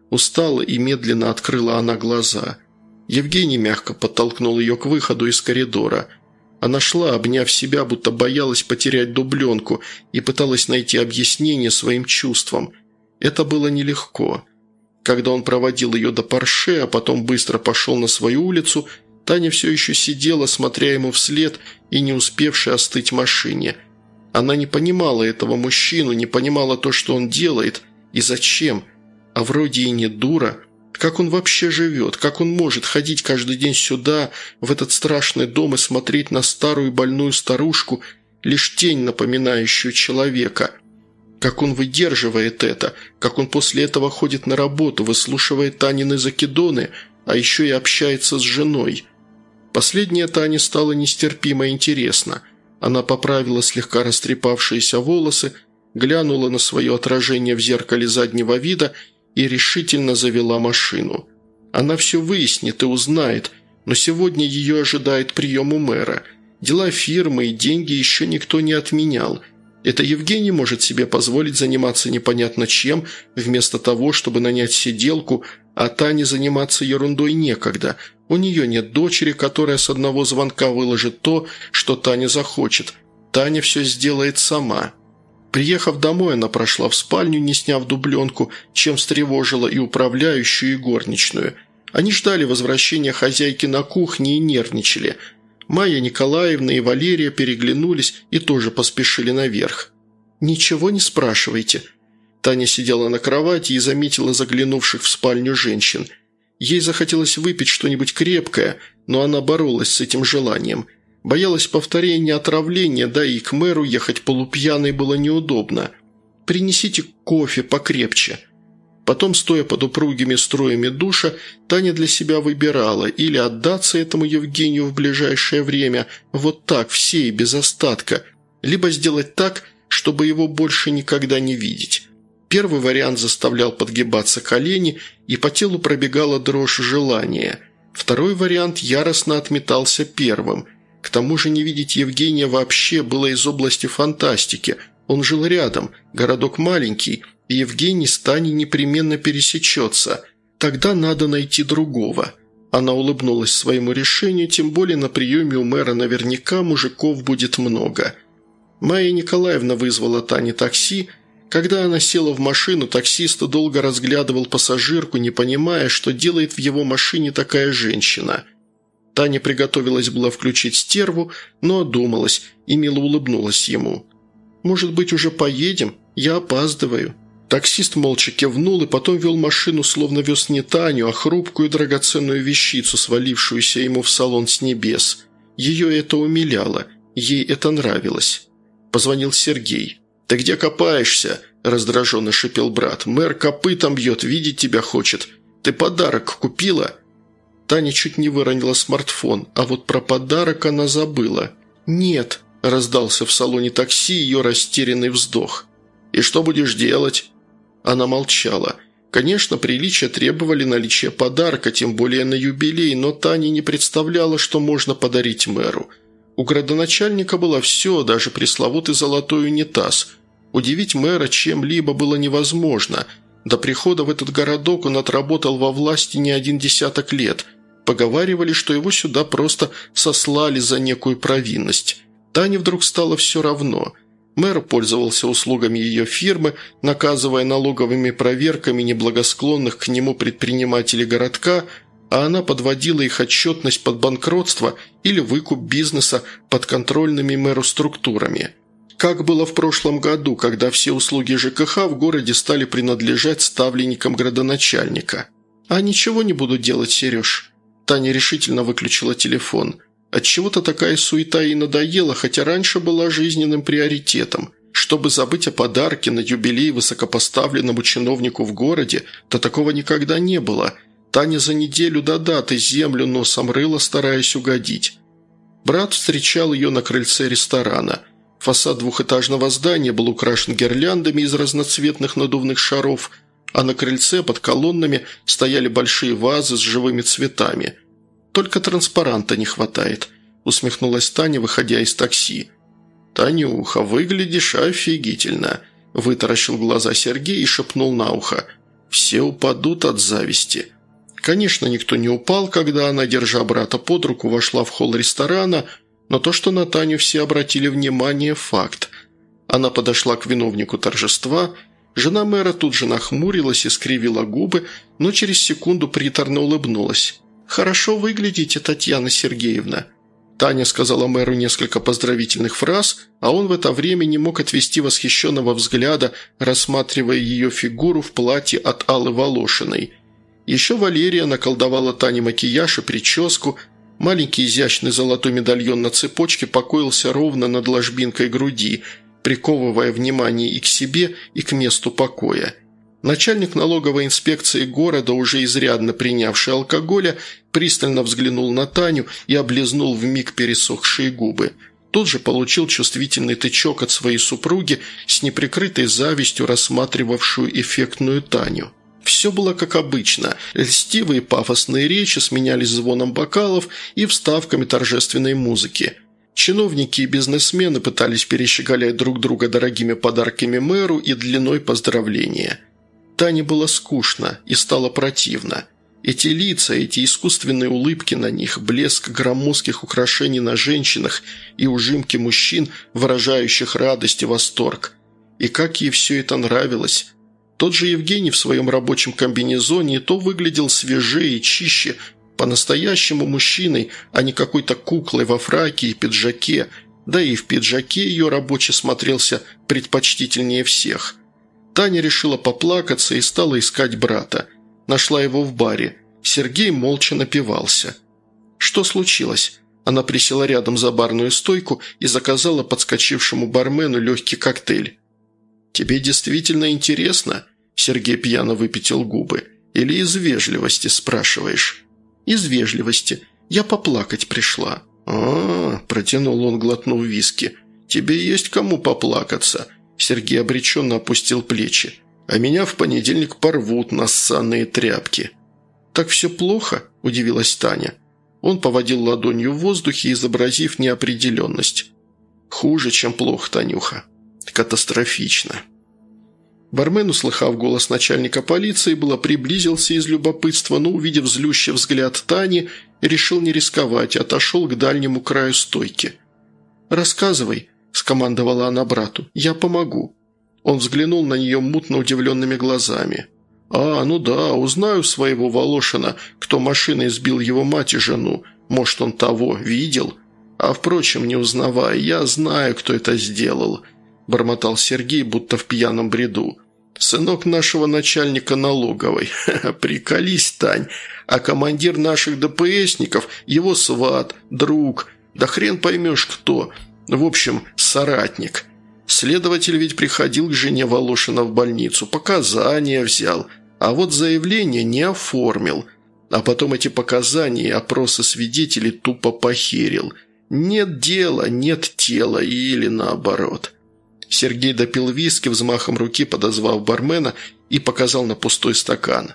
Устала и медленно открыла она глаза. Евгений мягко подтолкнул ее к выходу из коридора. Она шла, обняв себя, будто боялась потерять дубленку и пыталась найти объяснение своим чувствам. Это было нелегко. Когда он проводил ее до Порше, а потом быстро пошел на свою улицу, Таня все еще сидела, смотря ему вслед и не успевшей остыть машине. Она не понимала этого мужчину, не понимала то, что он делает и зачем. А вроде и не дура. Как он вообще живет? Как он может ходить каждый день сюда, в этот страшный дом, и смотреть на старую больную старушку, лишь тень, напоминающую человека? Как он выдерживает это? Как он после этого ходит на работу, выслушивает Танины закидоны, а еще и общается с женой? Последнее Тане стало нестерпимо интересно. Она поправила слегка растрепавшиеся волосы, глянула на свое отражение в зеркале заднего вида и решительно завела машину. Она все выяснит и узнает, но сегодня ее ожидает прием у мэра. Дела фирмы и деньги еще никто не отменял. Это Евгений может себе позволить заниматься непонятно чем, вместо того, чтобы нанять сиделку, а Тане заниматься ерундой некогда. У нее нет дочери, которая с одного звонка выложит то, что Таня захочет. Таня все сделает сама. Приехав домой, она прошла в спальню, не сняв дубленку, чем встревожила и управляющую, и горничную. Они ждали возвращения хозяйки на кухне и нервничали. Майя Николаевна и Валерия переглянулись и тоже поспешили наверх. «Ничего не спрашивайте». Таня сидела на кровати и заметила заглянувших в спальню женщин. Ей захотелось выпить что-нибудь крепкое, но она боролась с этим желанием. Боялась повторения отравления, да и к мэру ехать полупьяной было неудобно. «Принесите кофе покрепче». Потом, стоя под упругими струями душа, Таня для себя выбирала или отдаться этому Евгению в ближайшее время, вот так, всей, без остатка, либо сделать так, чтобы его больше никогда не видеть. Первый вариант заставлял подгибаться колени, и по телу пробегала дрожь желания. Второй вариант яростно отметался первым. К тому же не видеть Евгения вообще было из области фантастики. Он жил рядом, городок маленький, и Евгений с Таней непременно пересечется. Тогда надо найти другого. Она улыбнулась своему решению, тем более на приеме у мэра наверняка мужиков будет много. Майя Николаевна вызвала Тане такси. Когда она села в машину, таксист долго разглядывал пассажирку, не понимая, что делает в его машине такая женщина. Таня приготовилась было включить стерву, но одумалась и мило улыбнулась ему. «Может быть, уже поедем? Я опаздываю». Таксист молча кивнул и потом вел машину, словно вез не Таню, а хрупкую драгоценную вещицу, свалившуюся ему в салон с небес. Ее это умиляло, ей это нравилось. Позвонил Сергей. «Ты где копаешься?» – раздраженно шипел брат. «Мэр копытом бьет, видеть тебя хочет. Ты подарок купила?» Таня чуть не выронила смартфон, а вот про подарок она забыла. «Нет», – раздался в салоне такси ее растерянный вздох. «И что будешь делать?» Она молчала. Конечно, приличия требовали наличия подарка, тем более на юбилей, но Таня не представляла, что можно подарить мэру. У градоначальника было все, даже пресловутый золотой унитаз. Удивить мэра чем-либо было невозможно. До прихода в этот городок он отработал во власти не один десяток лет. Поговаривали, что его сюда просто сослали за некую провинность. Тане вдруг стало все равно. Мэр пользовался услугами ее фирмы, наказывая налоговыми проверками неблагосклонных к нему предпринимателей городка, а она подводила их отчетность под банкротство или выкуп бизнеса подконтрольными мэру структурами. Как было в прошлом году, когда все услуги ЖКХ в городе стали принадлежать ставленникам градоначальника. «А ничего не буду делать, Сереж». Таня решительно выключила телефон. Отчего-то такая суета ей надоела, хотя раньше была жизненным приоритетом. Чтобы забыть о подарке на юбилей высокопоставленному чиновнику в городе, то такого никогда не было. Таня за неделю до даты землю носом рыла, стараясь угодить. Брат встречал ее на крыльце ресторана. Фасад двухэтажного здания был украшен гирляндами из разноцветных надувных шаров, а на крыльце под колоннами стояли большие вазы с живыми цветами. «Только транспаранта не хватает», – усмехнулась Таня, выходя из такси. «Танюха, выглядишь офигительно», – вытаращил глаза Сергей и шепнул на ухо. Все упадут от зависти. Конечно, никто не упал, когда она, держа брата под руку, вошла в холл ресторана, но то, что на Таню все обратили внимание – факт. Она подошла к виновнику торжества. Жена мэра тут же нахмурилась и скривила губы, но через секунду приторно улыбнулась. «Хорошо выглядите, Татьяна Сергеевна». Таня сказала мэру несколько поздравительных фраз, а он в это время не мог отвести восхищенного взгляда, рассматривая ее фигуру в платье от Аллы Волошиной. Еще Валерия наколдовала Тане макияж и прическу. Маленький изящный золотой медальон на цепочке покоился ровно над ложбинкой груди, приковывая внимание и к себе, и к месту покоя. Начальник налоговой инспекции города, уже изрядно принявший алкоголя, пристально взглянул на Таню и облизнул вмиг пересохшие губы. Тут же получил чувствительный тычок от своей супруги, с неприкрытой завистью рассматривавшую эффектную Таню. Все было как обычно. Льстивые пафосные речи сменялись звоном бокалов и вставками торжественной музыки. Чиновники и бизнесмены пытались перещеголять друг друга дорогими подарками мэру и длиной поздравления. Тане было скучно и стало противно. Эти лица, эти искусственные улыбки на них, блеск громоздких украшений на женщинах и ужимки мужчин, выражающих радость и восторг. И как ей все это нравилось. Тот же Евгений в своем рабочем комбинезоне и то выглядел свежее и чище, по-настоящему мужчиной, а не какой-то куклой во фраке и пиджаке, да и в пиджаке ее рабочий смотрелся предпочтительнее всех. Таня решила поплакаться и стала искать брата. Нашла его в баре. Сергей молча напивался. «Что случилось?» Она присела рядом за барную стойку и заказала подскочившему бармену легкий коктейль. «Тебе действительно интересно?» Сергей пьяно выпятил губы. «Или из вежливости спрашиваешь?» «Из вежливости. Я поплакать пришла». «А-а-а», протянул он, глотнув виски. «Тебе есть кому поплакаться?» Сергей обреченно опустил плечи. «А меня в понедельник порвут нассанные тряпки». «Так все плохо?» – удивилась Таня. Он поводил ладонью в воздухе, изобразив неопределенность. «Хуже, чем плохо, Танюха. Катастрофично». Бармен, услыхав голос начальника полиции, было приблизился из любопытства, но, увидев злющий взгляд Тани, решил не рисковать и отошел к дальнему краю стойки. «Рассказывай», – скомандовала она брату, – «я помогу». Он взглянул на нее мутно удивленными глазами. «А, ну да, узнаю своего Волошина, кто машиной сбил его мать и жену. Может, он того видел? А, впрочем, не узнавай, я знаю, кто это сделал», – бормотал Сергей, будто в пьяном бреду. «Сынок нашего начальника налоговой. Ха-ха, приколись, Тань. А командир наших ДПСников – его сват, друг. Да хрен поймешь, кто. В общем, соратник. Следователь ведь приходил к жене Волошина в больницу, показания взял, а вот заявление не оформил. А потом эти показания и опросы свидетелей тупо похерил. Нет дела, нет тела или наоборот». Сергей допил виски, взмахом руки подозвав бармена и показал на пустой стакан.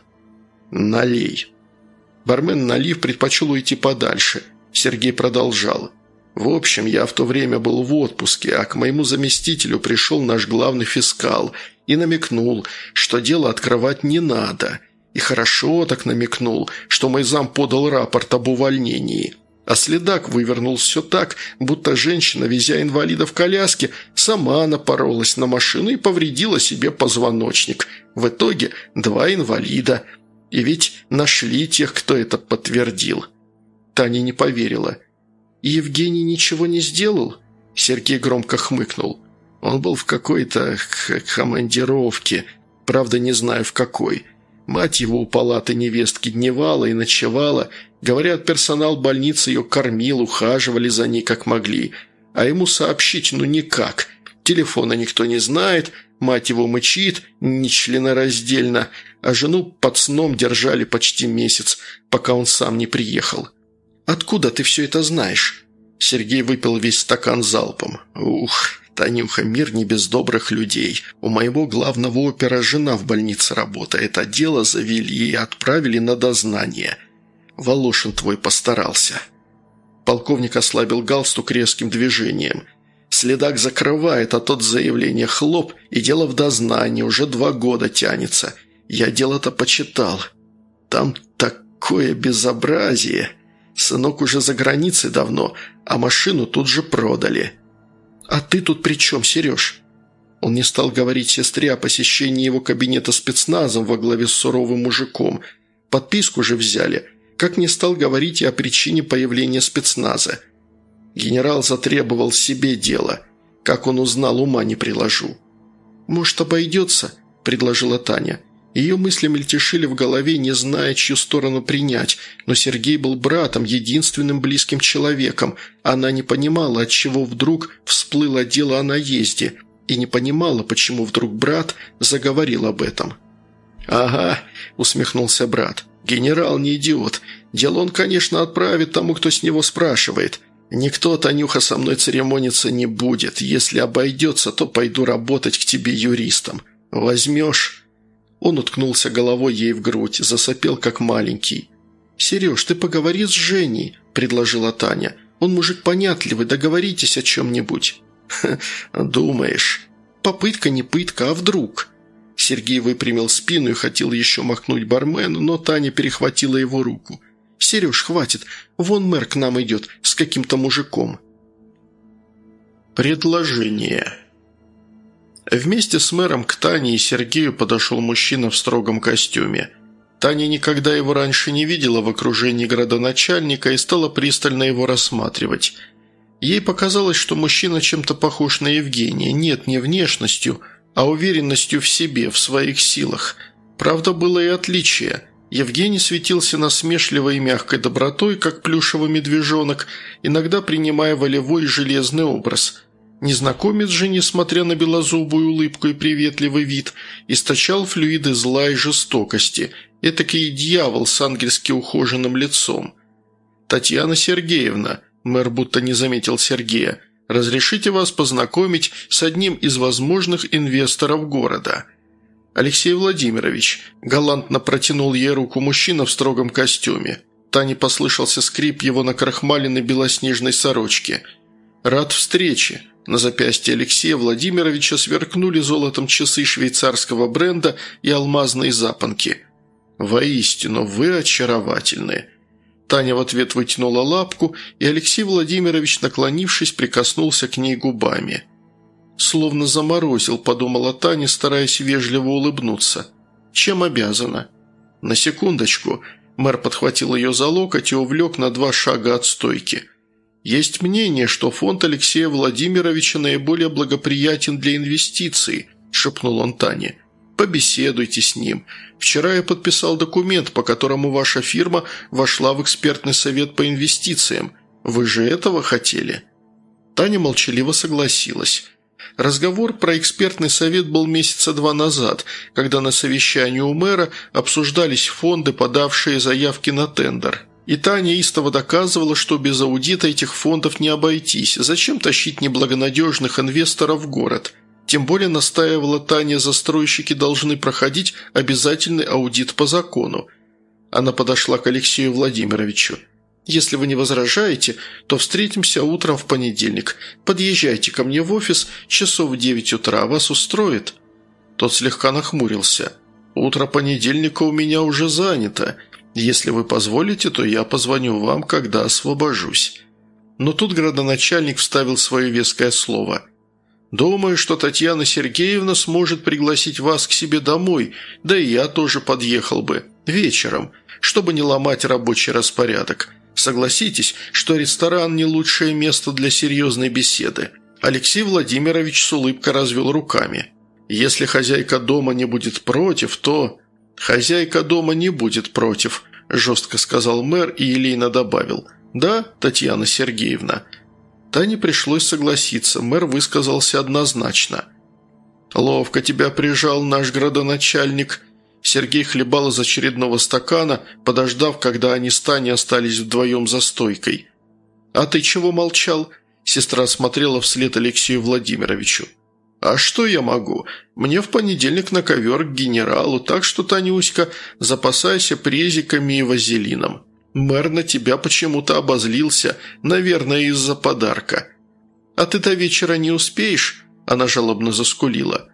«Налей». Бармен, налив, предпочел уйти подальше. Сергей продолжал. «В общем, я в то время был в отпуске, а к моему заместителю пришел наш главный фискал и намекнул, что дело открывать не надо. И хорошо так намекнул, что мой зам подал рапорт об увольнении. А следак вывернул все так, будто женщина, везя инвалида в коляске, сама напоролась на машину и повредила себе позвоночник. В итоге два инвалида. И ведь нашли тех, кто это подтвердил». Таня не поверила. «И Евгений ничего не сделал?» Сергей громко хмыкнул. «Он был в какой-то командировке, правда, не знаю в какой. Мать его у палаты невестки дневала и ночевала. Говорят, персонал больницы ее кормил, ухаживали за ней как могли. А ему сообщить ну никак. Телефона никто не знает, мать его мычит нечленораздельно, а жену под сном держали почти месяц, пока он сам не приехал». «Откуда ты все это знаешь?» Сергей выпил весь стакан залпом. «Ух, Танюха, мир не без добрых людей. У моего главного опера жена в больнице работает, а дело завели и отправили на дознание. Волошин твой постарался». Полковник ослабил галстук резким движением. «Следак закрывает, а тот заявление хлоп, и дело в дознании уже два года тянется. Я дело-то почитал. Там такое безобразие. Сынок уже за границей давно, а машину тут же продали. А ты тут при чем, Сереж?» Он не стал говорить сестре о посещении его кабинета спецназом во главе с суровым мужиком. Подписку же взяли. Как не стал говорить и о причине появления спецназа. Генерал затребовал себе дело. Как он узнал, ума не приложу. «Может, обойдется?» – предложила Таня. Ее мысли мельтешили в голове, не зная, чью сторону принять, но Сергей был братом, единственным близким человеком. Она не понимала, отчего вдруг всплыло дело о наезде, и не понимала, почему вдруг брат заговорил об этом. «Ага», – усмехнулся брат, – «генерал не идиот. Дело он, конечно, отправит тому, кто с него спрашивает. Никто, Танюха, со мной церемониться не будет. Если обойдется, то пойду работать к тебе юристом. Возьмешь?» Он уткнулся головой ей в грудь, засопел как маленький. «Сереж, ты поговори с Женей», – предложила Таня. «Он мужик понятливый, договоритесь о чем-нибудь». «Ха, думаешь?» «Попытка не пытка, а вдруг?» Сергей выпрямил спину и хотел еще махнуть бармену, но Таня перехватила его руку. «Сереж, хватит, вон мэр к нам идет с каким-то мужиком». Предложение. Вместе с мэром к Тане и Сергею подошел мужчина в строгом костюме. Таня никогда его раньше не видела в окружении градоначальника и стала пристально его рассматривать. Ей показалось, что мужчина чем-то похож на Евгения, нет, не внешностью, а уверенностью в себе, в своих силах. Правда, было и отличие. Евгений светился насмешливой и мягкой добротой, как плюшевый медвежонок, иногда принимая волевой и железный образ. Незнакомец же, несмотря на белозубую улыбку и приветливый вид, источал флюиды зла и жестокости, этакий дьявол с ангельски ухоженным лицом. «Татьяна Сергеевна», мэр будто не заметил Сергея, «разрешите вас познакомить с одним из возможных инвесторов города». «Алексей Владимирович», галантно протянул ей руку мужчина в строгом костюме. Тане послышался скрип его накрахмаленной белоснежной сорочки. «Рад встрече». На запястье Алексея Владимировича сверкнули золотом часы швейцарского бренда и алмазные запонки. «Воистину, вы очаровательны». Таня в ответ вытянула лапку, и Алексей Владимирович, наклонившись, прикоснулся к ней губами. «Словно заморозил», – подумала Таня, стараясь вежливо улыбнуться. «Чем обязана?» «На секундочку». Мэр подхватил ее за локоть и увлек на два шага от стойки. «Есть мнение, что фонд Алексея Владимировича наиболее благоприятен для инвестиций», – шепнул он Тане. «Побеседуйте с ним. Вчера я подписал документ, по которому ваша фирма вошла в экспертный совет по инвестициям. Вы же этого хотели?» Таня молчаливо согласилась. Разговор про экспертный совет был месяца два назад, когда на совещании у мэра обсуждались фонды, подавшие заявки на тендер. И Таня истово доказывала, что без аудита этих фондов не обойтись. Зачем тащить неблагонадежных инвесторов в город? Тем более, настаивала Таня, застройщики должны проходить обязательный аудит по закону. Она подошла к Алексею Владимировичу. «Если вы не возражаете, то встретимся утром в понедельник. Подъезжайте ко мне в офис часов в девять утра. Вас устроит?» Тот слегка нахмурился. «Утро понедельника у меня уже занято. Если вы позволите, то я позвоню вам, когда освобожусь». Но тут градоначальник вставил свое веское слово. «Думаю, что Татьяна Сергеевна сможет пригласить вас к себе домой, да и я тоже подъехал бы. Вечером, чтобы не ломать рабочий распорядок. Согласитесь, что ресторан – не лучшее место для серьезной беседы». Алексей Владимирович с улыбкой развел руками. «Если хозяйка дома не будет против, то...» «Хозяйка дома не будет против», – жестко сказал мэр и елейно добавил. «Да, Татьяна Сергеевна». Тане пришлось согласиться, мэр высказался однозначно. «Ловко тебя прижал наш градоначальник». Сергей хлебал из очередного стакана, подождав, когда они с Таней остались вдвоем за стойкой. «А ты чего молчал?» Сестра смотрела вслед Алексею Владимировичу. «А что я могу? Мне в понедельник на ковер к генералу, так что, Танюська, запасайся презиками и вазелином. Мэр на тебя почему-то обозлился, наверное, из-за подарка». «А ты до вечера не успеешь?» – она жалобно заскулила.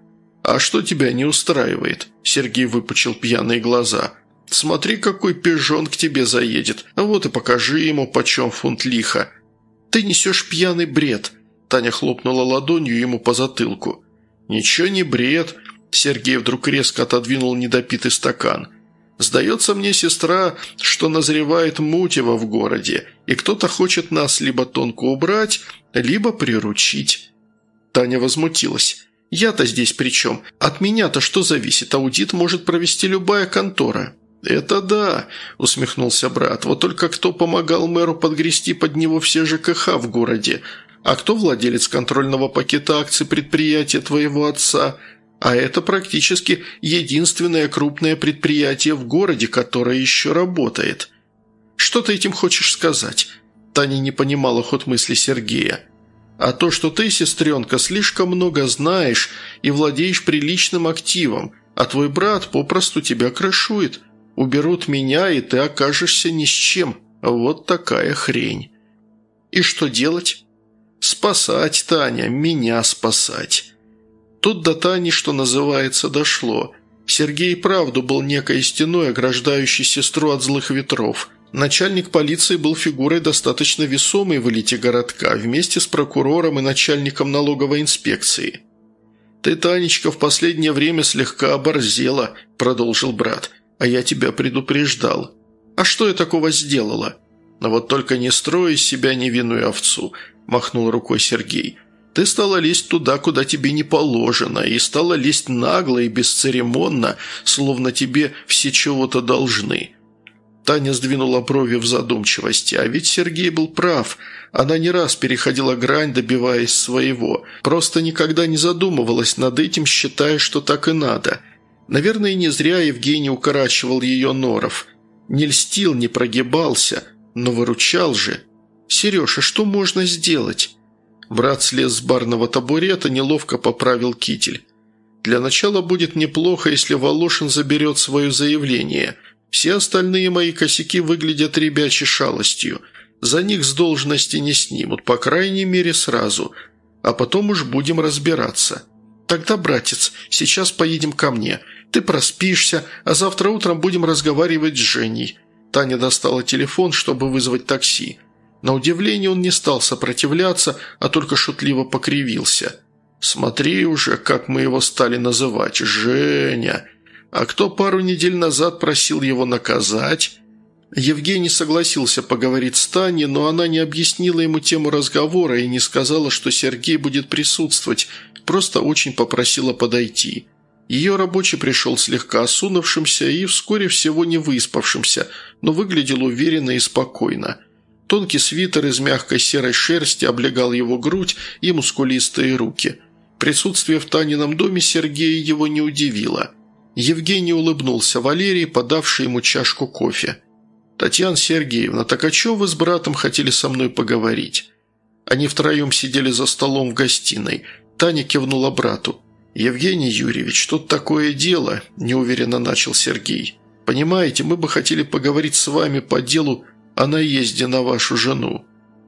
«А что тебя не устраивает?» – Сергей выпучил пьяные глаза. «Смотри, какой пижон к тебе заедет. Вот и покажи ему, почем фунт лиха». «Ты несешь пьяный бред», – Таня хлопнула ладонью ему по затылку. «Ничего не бред», – Сергей вдруг резко отодвинул недопитый стакан. «Сдается мне, сестра, что назревает мутево в городе, и кто-то хочет нас либо тонко убрать, либо приручить». Таня возмутилась. «Я-то здесь при чем? От меня-то что зависит? Аудит может провести любая контора». «Это да», – усмехнулся брат. «Вот только кто помогал мэру подгрести под него все ЖКХ в городе? А кто владелец контрольного пакета акций предприятия твоего отца? А это практически единственное крупное предприятие в городе, которое еще работает». «Что ты этим хочешь сказать?» Таня не понимала ход мысли Сергея. «А то, что ты, сестренка, слишком много знаешь и владеешь приличным активом, а твой брат попросту тебя крышует. Уберут меня, и ты окажешься ни с чем. Вот такая хрень». «И что делать?» «Спасать, Таня, меня спасать». Тут до Тани, что называется, дошло. Сергей правду был некой стеной, ограждающей сестру от злых ветров. Начальник полиции был фигурой достаточно весомой в элите городка, вместе с прокурором и начальником налоговой инспекции. «Ты, Танечка, в последнее время слегка оборзела», – продолжил брат. «А я тебя предупреждал». «А что я такого сделала?» «Но вот только не строй из себя невинную овцу», – махнул рукой Сергей. «Ты стала лезть туда, куда тебе не положено, и стала лезть нагло и бесцеремонно, словно тебе все чего-то должны». Таня сдвинула брови в задумчивости, а ведь Сергей был прав. Она не раз переходила грань, добиваясь своего. Просто никогда не задумывалась над этим, считая, что так и надо. Наверное, не зря Евгений укорачивал ее норов. Не льстил, не прогибался, но выручал же. «Сережа, что можно сделать?» Брат слез с барного табурета, неловко поправил китель. «Для начала будет неплохо, если Волошин заберет свое заявление. Все остальные мои косяки выглядят ребячей шалостью. За них с должности не снимут, по крайней мере сразу. А потом уж будем разбираться. Тогда, братец, сейчас поедем ко мне. Ты проспишься, а завтра утром будем разговаривать с Женей». Таня достала телефон, чтобы вызвать такси. На удивление он не стал сопротивляться, а только шутливо покривился. «Смотри уже, как мы его стали называть. Женя. А кто пару недель назад просил его наказать?» Евгений согласился поговорить с Таней, но она не объяснила ему тему разговора и не сказала, что Сергей будет присутствовать, просто очень попросила подойти. Ее рабочий пришел слегка осунувшимся и вскоре всего не выспавшимся, но выглядел уверенно и спокойно. Тонкий свитер из мягкой серой шерсти облегал его грудь и мускулистые руки. Присутствие в Танином доме Сергея его не удивило. Евгений улыбнулся Валерии, подавшей ему чашку кофе. «Татьяна Сергеевна, так о чем вы с братом хотели со мной поговорить?» Они втроем сидели за столом в гостиной. Таня кивнула брату. «Евгений Юрьевич, тут такое дело», – неуверенно начал Сергей. «Понимаете, мы бы хотели поговорить с вами по делу о наезде на вашу жену».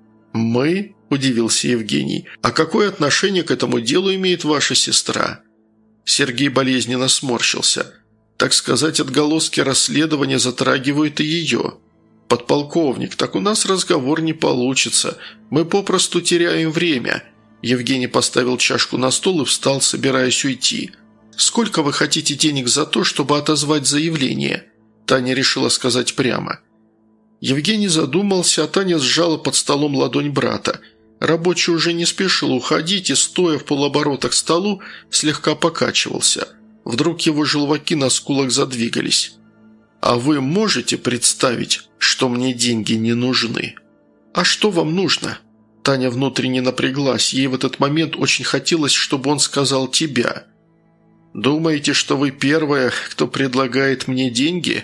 «Мы?» – удивился Евгений. «А какое отношение к этому делу имеет ваша сестра?» Сергей болезненно сморщился. «Так сказать, отголоски расследования затрагивают и ее. Подполковник, так у нас разговор не получится. Мы попросту теряем время». Евгений поставил чашку на стол и встал, собираясь уйти. «Сколько вы хотите денег за то, чтобы отозвать заявление?» Таня решила сказать прямо. Евгений задумался, а Таня сжала под столом ладонь брата. Рабочий уже не спешил уходить и, стоя в полоборота к столу, слегка покачивался. Вдруг его желваки на скулах задвигались. «А вы можете представить, что мне деньги не нужны?» «А что вам нужно?» Таня внутренне напряглась, ей в этот момент очень хотелось, чтобы он сказал «тебя». «Думаете, что вы первая, кто предлагает мне деньги?»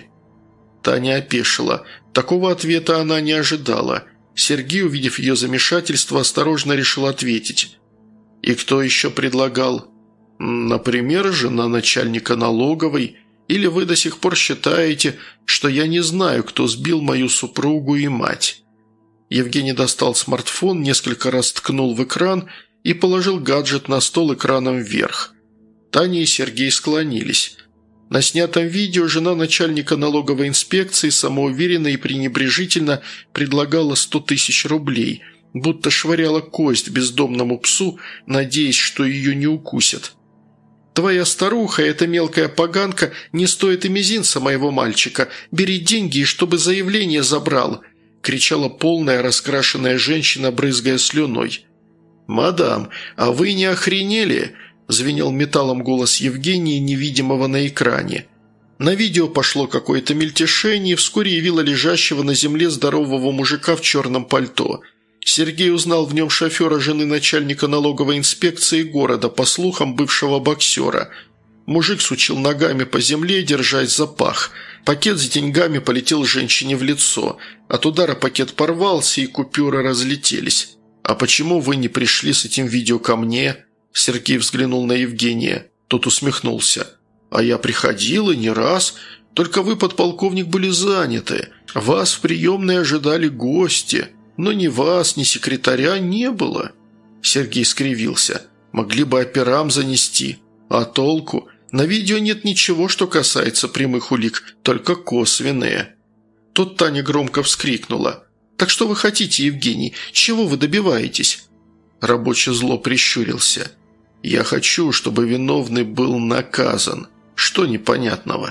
Таня опешила. Такого ответа она не ожидала. Сергей, увидев ее замешательство, осторожно решил ответить. «И кто еще предлагал?» «Например, жена начальника налоговой. Или вы до сих пор считаете, что я не знаю, кто сбил мою супругу и мать?» Евгений достал смартфон, несколько раз ткнул в экран и положил гаджет на стол экраном вверх. Таня и Сергей склонились. На снятом видео жена начальника налоговой инспекции самоуверенно и пренебрежительно предлагала сто тысяч рублей, будто швыряла кость бездомному псу, надеясь, что ее не укусят. «Твоя старуха, эта мелкая поганка, не стоит и мизинца моего мальчика. Бери деньги, и чтобы заявление забрал», – кричала полная раскрашенная женщина, брызгая слюной. «Мадам, а вы не охренели?» – звенел металлом голос Евгения, невидимого на экране. На видео пошло какое-то мельтешение, и вскоре явило лежащего на земле здорового мужика в черном пальто. Сергей узнал в нем шофера жены начальника налоговой инспекции города, по слухам, бывшего боксера. Мужик сучил ногами по земле, держась за пах. Пакет с деньгами полетел женщине в лицо. От удара пакет порвался, и купюры разлетелись. «А почему вы не пришли с этим видео ко мне?» Сергей взглянул на Евгения. Тот усмехнулся. «А я приходил и не раз. Только вы, подполковник, были заняты. Вас в приемной ожидали гости. Но ни вас, ни секретаря не было». Сергей скривился. «Могли бы операм занести. А толку? На видео нет ничего, что касается прямых улик, только косвенные». Тут Таня громко вскрикнула. «Так что вы хотите, Евгений? Чего вы добиваетесь?» Рабочий зло прищурился. «Я хочу, чтобы виновный был наказан. Что непонятного?»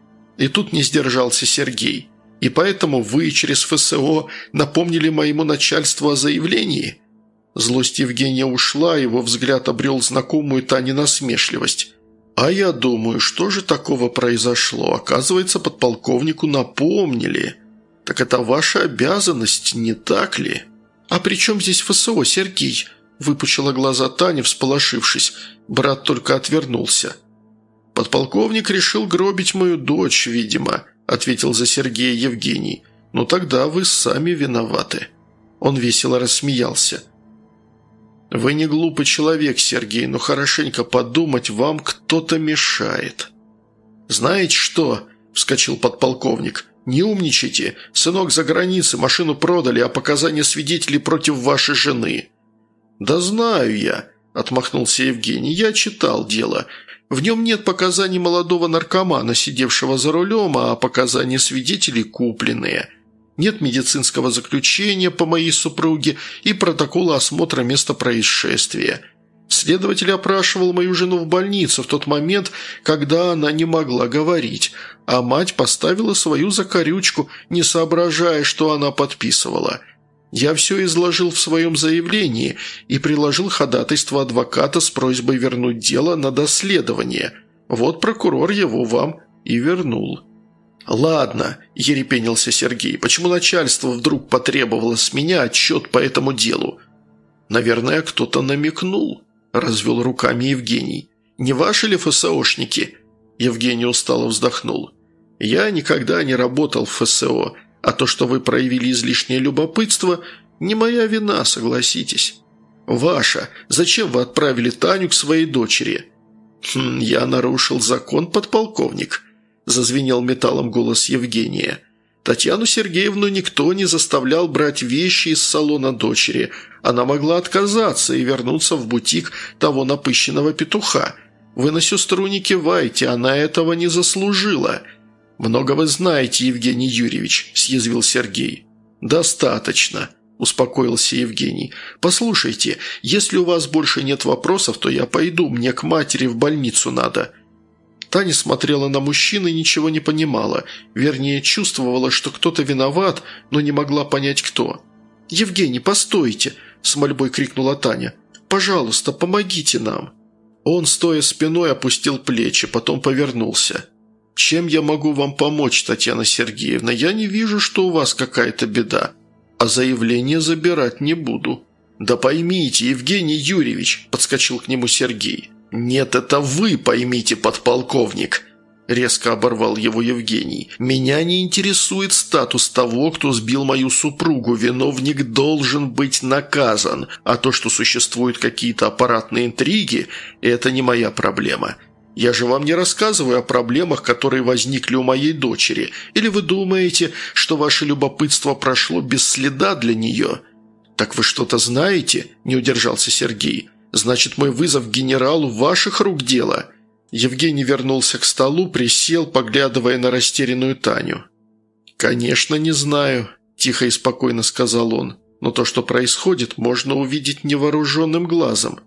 И тут не сдержался Сергей. «И поэтому вы через ФСО напомнили моему начальству о заявлении?» Злость Евгения ушла, его взгляд обрел знакомую Тане насмешливость. «А я думаю, что же такого произошло? Оказывается, подполковнику напомнили. Так это ваша обязанность, не так ли?» «А при чем здесь ФСО, Сергей?» – выпучила глаза Таня, всполошившись. Брат только отвернулся. «Подполковник решил гробить мою дочь, видимо», – ответил за Сергея Евгений. «Ну тогда вы сами виноваты». Он весело рассмеялся. «Вы не глупый человек, Сергей, но хорошенько подумать вам кто-то мешает». «Знаете что?» – вскочил подполковник. «Не умничайте. Сынок за границей, машину продали, а показания свидетелей против вашей жены». «Да знаю я», – отмахнулся Евгений. «Я читал дело. В нем нет показаний молодого наркомана, сидевшего за рулем, а показания свидетелей купленные. Нет медицинского заключения по моей супруге и протокола осмотра места происшествия. Следователь опрашивал мою жену в больнице в тот момент, когда она не могла говорить, а мать поставила свою закорючку, не соображая, что она подписывала. Я все изложил в своем заявлении и приложил ходатайство адвоката с просьбой вернуть дело на доследование. Вот прокурор его вам и вернул». «Ладно», – ерепенился Сергей, – «почему начальство вдруг потребовало с меня отчет по этому делу?» «Наверное, кто-то намекнул», – развел руками Евгений. «Не ваши ли ФСОшники?» Евгений устало вздохнул. «Я никогда не работал в ФСО, а то, что вы проявили излишнее любопытство, не моя вина, согласитесь». «Ваша. Зачем вы отправили Таню к своей дочери?» «Хм, я нарушил закон, подполковник», – зазвенел металлом голос Евгения. «Татьяну Сергеевну никто не заставлял брать вещи из салона дочери. Она могла отказаться и вернуться в бутик того напыщенного петуха. Вы на сестру не кивайте, она этого не заслужила». «Много вы знаете, Евгений Юрьевич», – съязвил Сергей. «Достаточно», – успокоился Евгений. «Послушайте, если у вас больше нет вопросов, то я пойду, мне к матери в больницу надо». Таня смотрела на мужчину и ничего не понимала. Вернее, чувствовала, что кто-то виноват, но не могла понять, кто. «Евгений, постойте!» – с мольбой крикнула Таня. «Пожалуйста, помогите нам!» Он, стоя спиной, опустил плечи, потом повернулся. «Чем я могу вам помочь, Татьяна Сергеевна? Я не вижу, что у вас какая-то беда. А заявление забирать не буду». «Да поймите, Евгений Юрьевич!» – подскочил к нему Сергей. «Нет, это вы поймите, подполковник!» – резко оборвал его Евгений. «Меня не интересует статус того, кто сбил мою супругу. Виновник должен быть наказан. А то, что существуют какие-то аппаратные интриги – это не моя проблема. Я же вам не рассказываю о проблемах, которые возникли у моей дочери. Или вы думаете, что ваше любопытство прошло без следа для нее?» «Так вы что-то знаете?» – не удержался Сергей. «Значит, мой вызов к генералу ваших рук дело?» Евгений вернулся к столу, присел, поглядывая на растерянную Таню. «Конечно, не знаю», – тихо и спокойно сказал он. «Но то, что происходит, можно увидеть невооруженным глазом».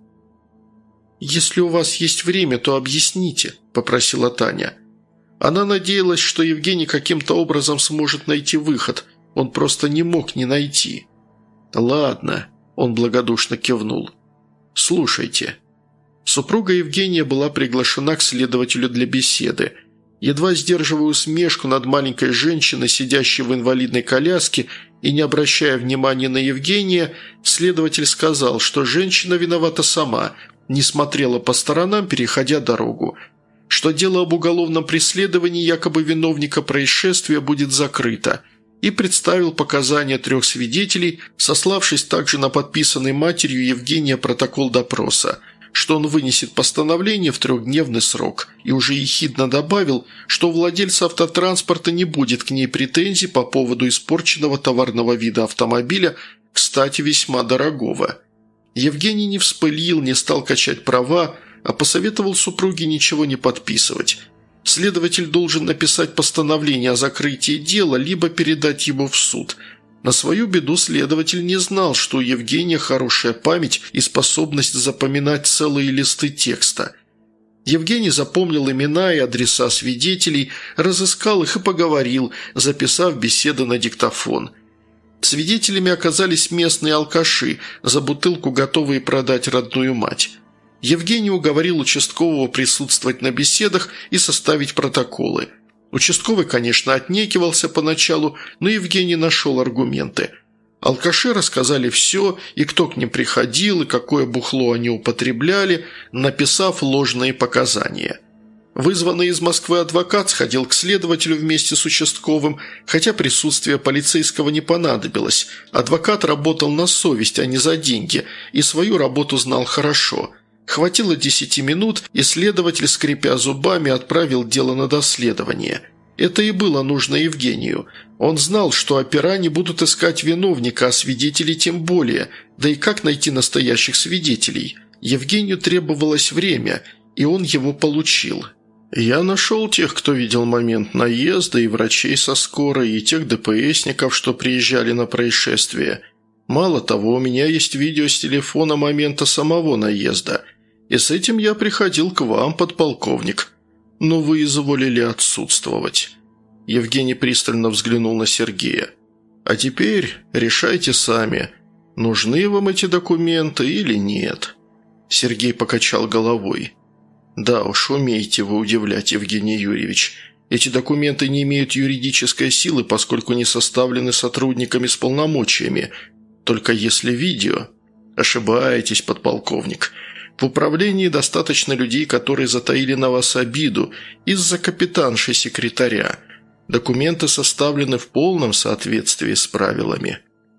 «Если у вас есть время, то объясните», – попросила Таня. Она надеялась, что Евгений каким-то образом сможет найти выход. Он просто не мог не найти. «Ладно», – он благодушно кивнул. «Слушайте». Супруга Евгения была приглашена к следователю для беседы. Едва сдерживая усмешку над маленькой женщиной, сидящей в инвалидной коляске, и не обращая внимания на Евгения, следователь сказал, что женщина виновата сама, не смотрела по сторонам, переходя дорогу, что дело об уголовном преследовании якобы виновника происшествия будет закрыто, и представил показания трех свидетелей, сославшись также на подписанный матерью Евгения протокол допроса, что он вынесет постановление в трехдневный срок, и уже ехидно добавил, что у владельца автотранспорта не будет к ней претензий по поводу испорченного товарного вида автомобиля, кстати, весьма дорогого. Евгений не вспылил, не стал качать права, а посоветовал супруге ничего не подписывать. Следователь должен написать постановление о закрытии дела, либо передать его в суд. На свою беду следователь не знал, что у Евгения хорошая память и способность запоминать целые листы текста. Евгений запомнил имена и адреса свидетелей, разыскал их и поговорил, записав беседы на диктофон. Свидетелями оказались местные алкаши, за бутылку готовые продать родную мать. Евгений уговорил участкового присутствовать на беседах и составить протоколы. Участковый, конечно, отнекивался поначалу, но Евгений нашел аргументы. Алкаши рассказали все, и кто к ним приходил, и какое бухло они употребляли, написав ложные показания. Вызванный из Москвы адвокат сходил к следователю вместе с участковым, хотя присутствие полицейского не понадобилось. Адвокат работал на совесть, а не за деньги, и свою работу знал хорошо. Хватило десяти минут, и следователь, скрипя зубами, отправил дело на доследование. Это и было нужно Евгению. Он знал, что опера не будут искать виновника, а свидетелей тем более. Да и как найти настоящих свидетелей? Евгению требовалось время, и он его получил. «Я нашел тех, кто видел момент наезда, и врачей со скорой, и тех ДПСников, что приезжали на происшествие. Мало того, у меня есть видео с телефона момента самого наезда, и с этим я приходил к вам, подполковник. Но вы изволили отсутствовать». Евгений пристально взглянул на Сергея. «А теперь решайте сами, нужны вам эти документы или нет». Сергей покачал головой. «Да уж, умеете вы удивлять, Евгений Юрьевич. Эти документы не имеют юридической силы, поскольку не составлены сотрудниками с полномочиями. Только если видео...» «Ошибаетесь, подполковник. В управлении достаточно людей, которые затаили на вас обиду из-за капитанши-секретаря. Документы составлены в полном соответствии с правилами.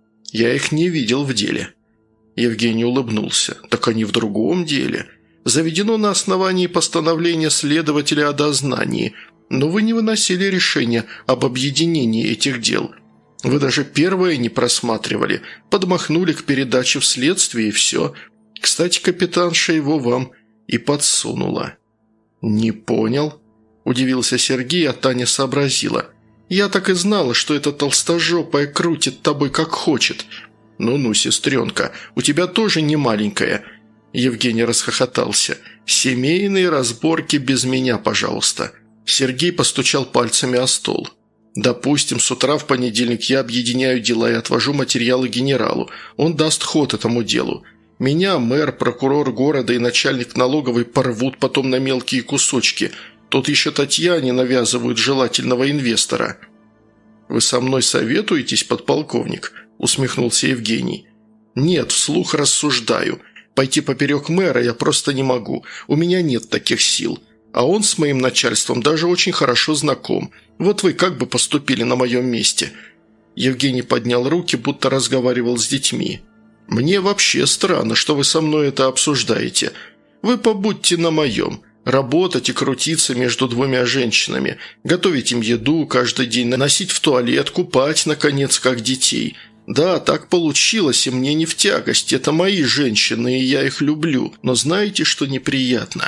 Я их не видел в деле». Евгений улыбнулся. «Так они в другом деле. Заведено на основании постановления следователя о дознании, но вы не выносили решение об объединении этих дел. Вы даже первое не просматривали, подмахнули к передаче в следствие и все. Кстати, капитанша его вам и подсунула». «Не понял», – удивился Сергей, а Таня сообразила. «Я так и знала, что эта толстожопая крутит тобой как хочет». «Ну-ну, сестренка, у тебя тоже не маленькая». Евгений расхохотался. «Семейные разборки без меня, пожалуйста». Сергей постучал пальцами о стол. «Допустим, с утра в понедельник я объединяю дела и отвожу материалы генералу. Он даст ход этому делу. Меня мэр, прокурор города и начальник налоговой порвут потом на мелкие кусочки. Тут еще Татьяне навязывают желательного инвестора». «Вы со мной советуетесь, подполковник?» – усмехнулся Евгений. «Нет, вслух рассуждаю. Пойти поперек мэра я просто не могу. У меня нет таких сил. А он с моим начальством даже очень хорошо знаком. Вот вы как бы поступили на моем месте?» Евгений поднял руки, будто разговаривал с детьми. «Мне вообще странно, что вы со мной это обсуждаете. Вы побудьте на моем. Работать и крутиться между двумя женщинами, готовить им еду каждый день, носить в туалет, купать, наконец, как детей. Да, так получилось, и мне не в тягость. Это мои женщины, и я их люблю. Но знаете, что неприятно?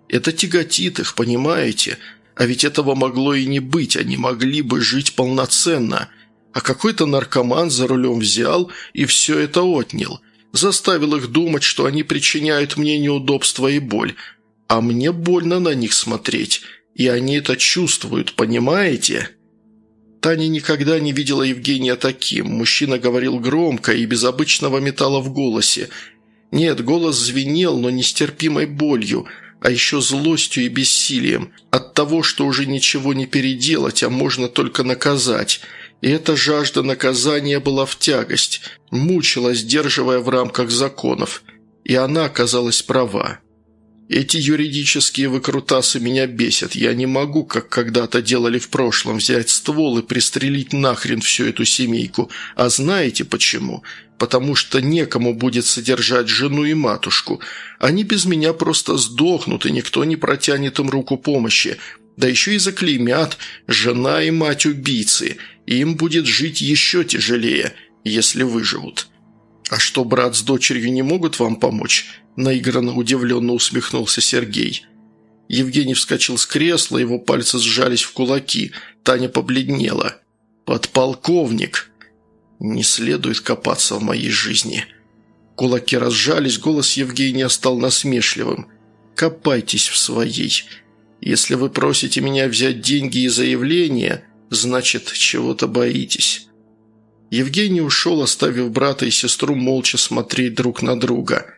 Это тяготит их, понимаете? А ведь этого могло и не быть, они могли бы жить полноценно. А какой-то наркоман за рулем взял и все это отнял. Заставил их думать, что они причиняют мне неудобства и боль. А мне больно на них смотреть, и они это чувствуют, понимаете?» Таня никогда не видела Евгения таким. Мужчина говорил громко и без обычного металла в голосе. Нет, голос звенел, но нестерпимой болью, а еще злостью и бессилием. От того, что уже ничего не переделать, а можно только наказать. И эта жажда наказания была в тягость, мучила, сдерживая в рамках законов. И она оказалась права. Эти юридические выкрутасы меня бесят. Я не могу, как когда-то делали в прошлом, взять ствол и пристрелить нахрен всю эту семейку. А знаете почему? Потому что некому будет содержать жену и матушку. Они без меня просто сдохнут, и никто не протянет им руку помощи. Да еще и заклеймят «жена и мать убийцы», и им будет жить еще тяжелее, если выживут. «А что, брат с дочерью не могут вам помочь?» – наигранно удивленно усмехнулся Сергей. Евгений вскочил с кресла, его пальцы сжались в кулаки. Таня побледнела. «Подполковник! Не следует копаться в моей жизни». Кулаки разжались, голос Евгения стал насмешливым. «Копайтесь в своей. Если вы просите меня взять деньги и заявление, значит, чего-то боитесь». Евгений ушел, оставив брата и сестру молча смотреть друг на друга.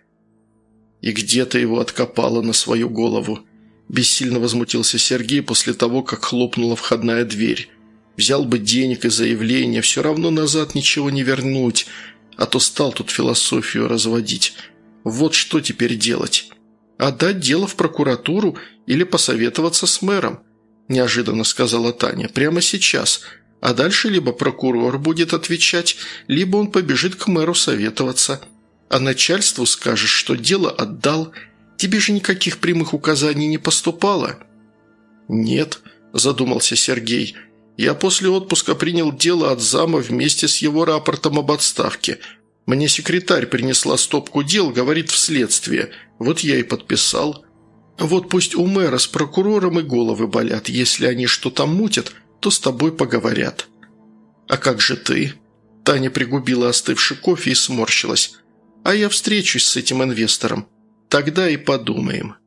«И где ты его откопала на свою голову?» Бессильно возмутился Сергей после того, как хлопнула входная дверь. «Взял бы денег и заявление, все равно назад ничего не вернуть, а то стал тут философию разводить. Вот что теперь делать? Отдать дело в прокуратуру или посоветоваться с мэром?» – неожиданно сказала Таня. «Прямо сейчас. А дальше либо прокурор будет отвечать, либо он побежит к мэру советоваться. А начальству скажешь, что дело отдал. Тебе же никаких прямых указаний не поступало?» «Нет», – задумался Сергей. «Я после отпуска принял дело от зама вместе с его рапортом об отставке. Мне секретарь принесла стопку дел, говорит, в следствие. Вот я и подписал. Вот пусть у мэра с прокурором и головы болят. Если они что-то мутят, то с тобой поговорят». «А как же ты?» Таня пригубила остывший кофе и сморщилась. «А я встречусь с этим инвестором. Тогда и подумаем».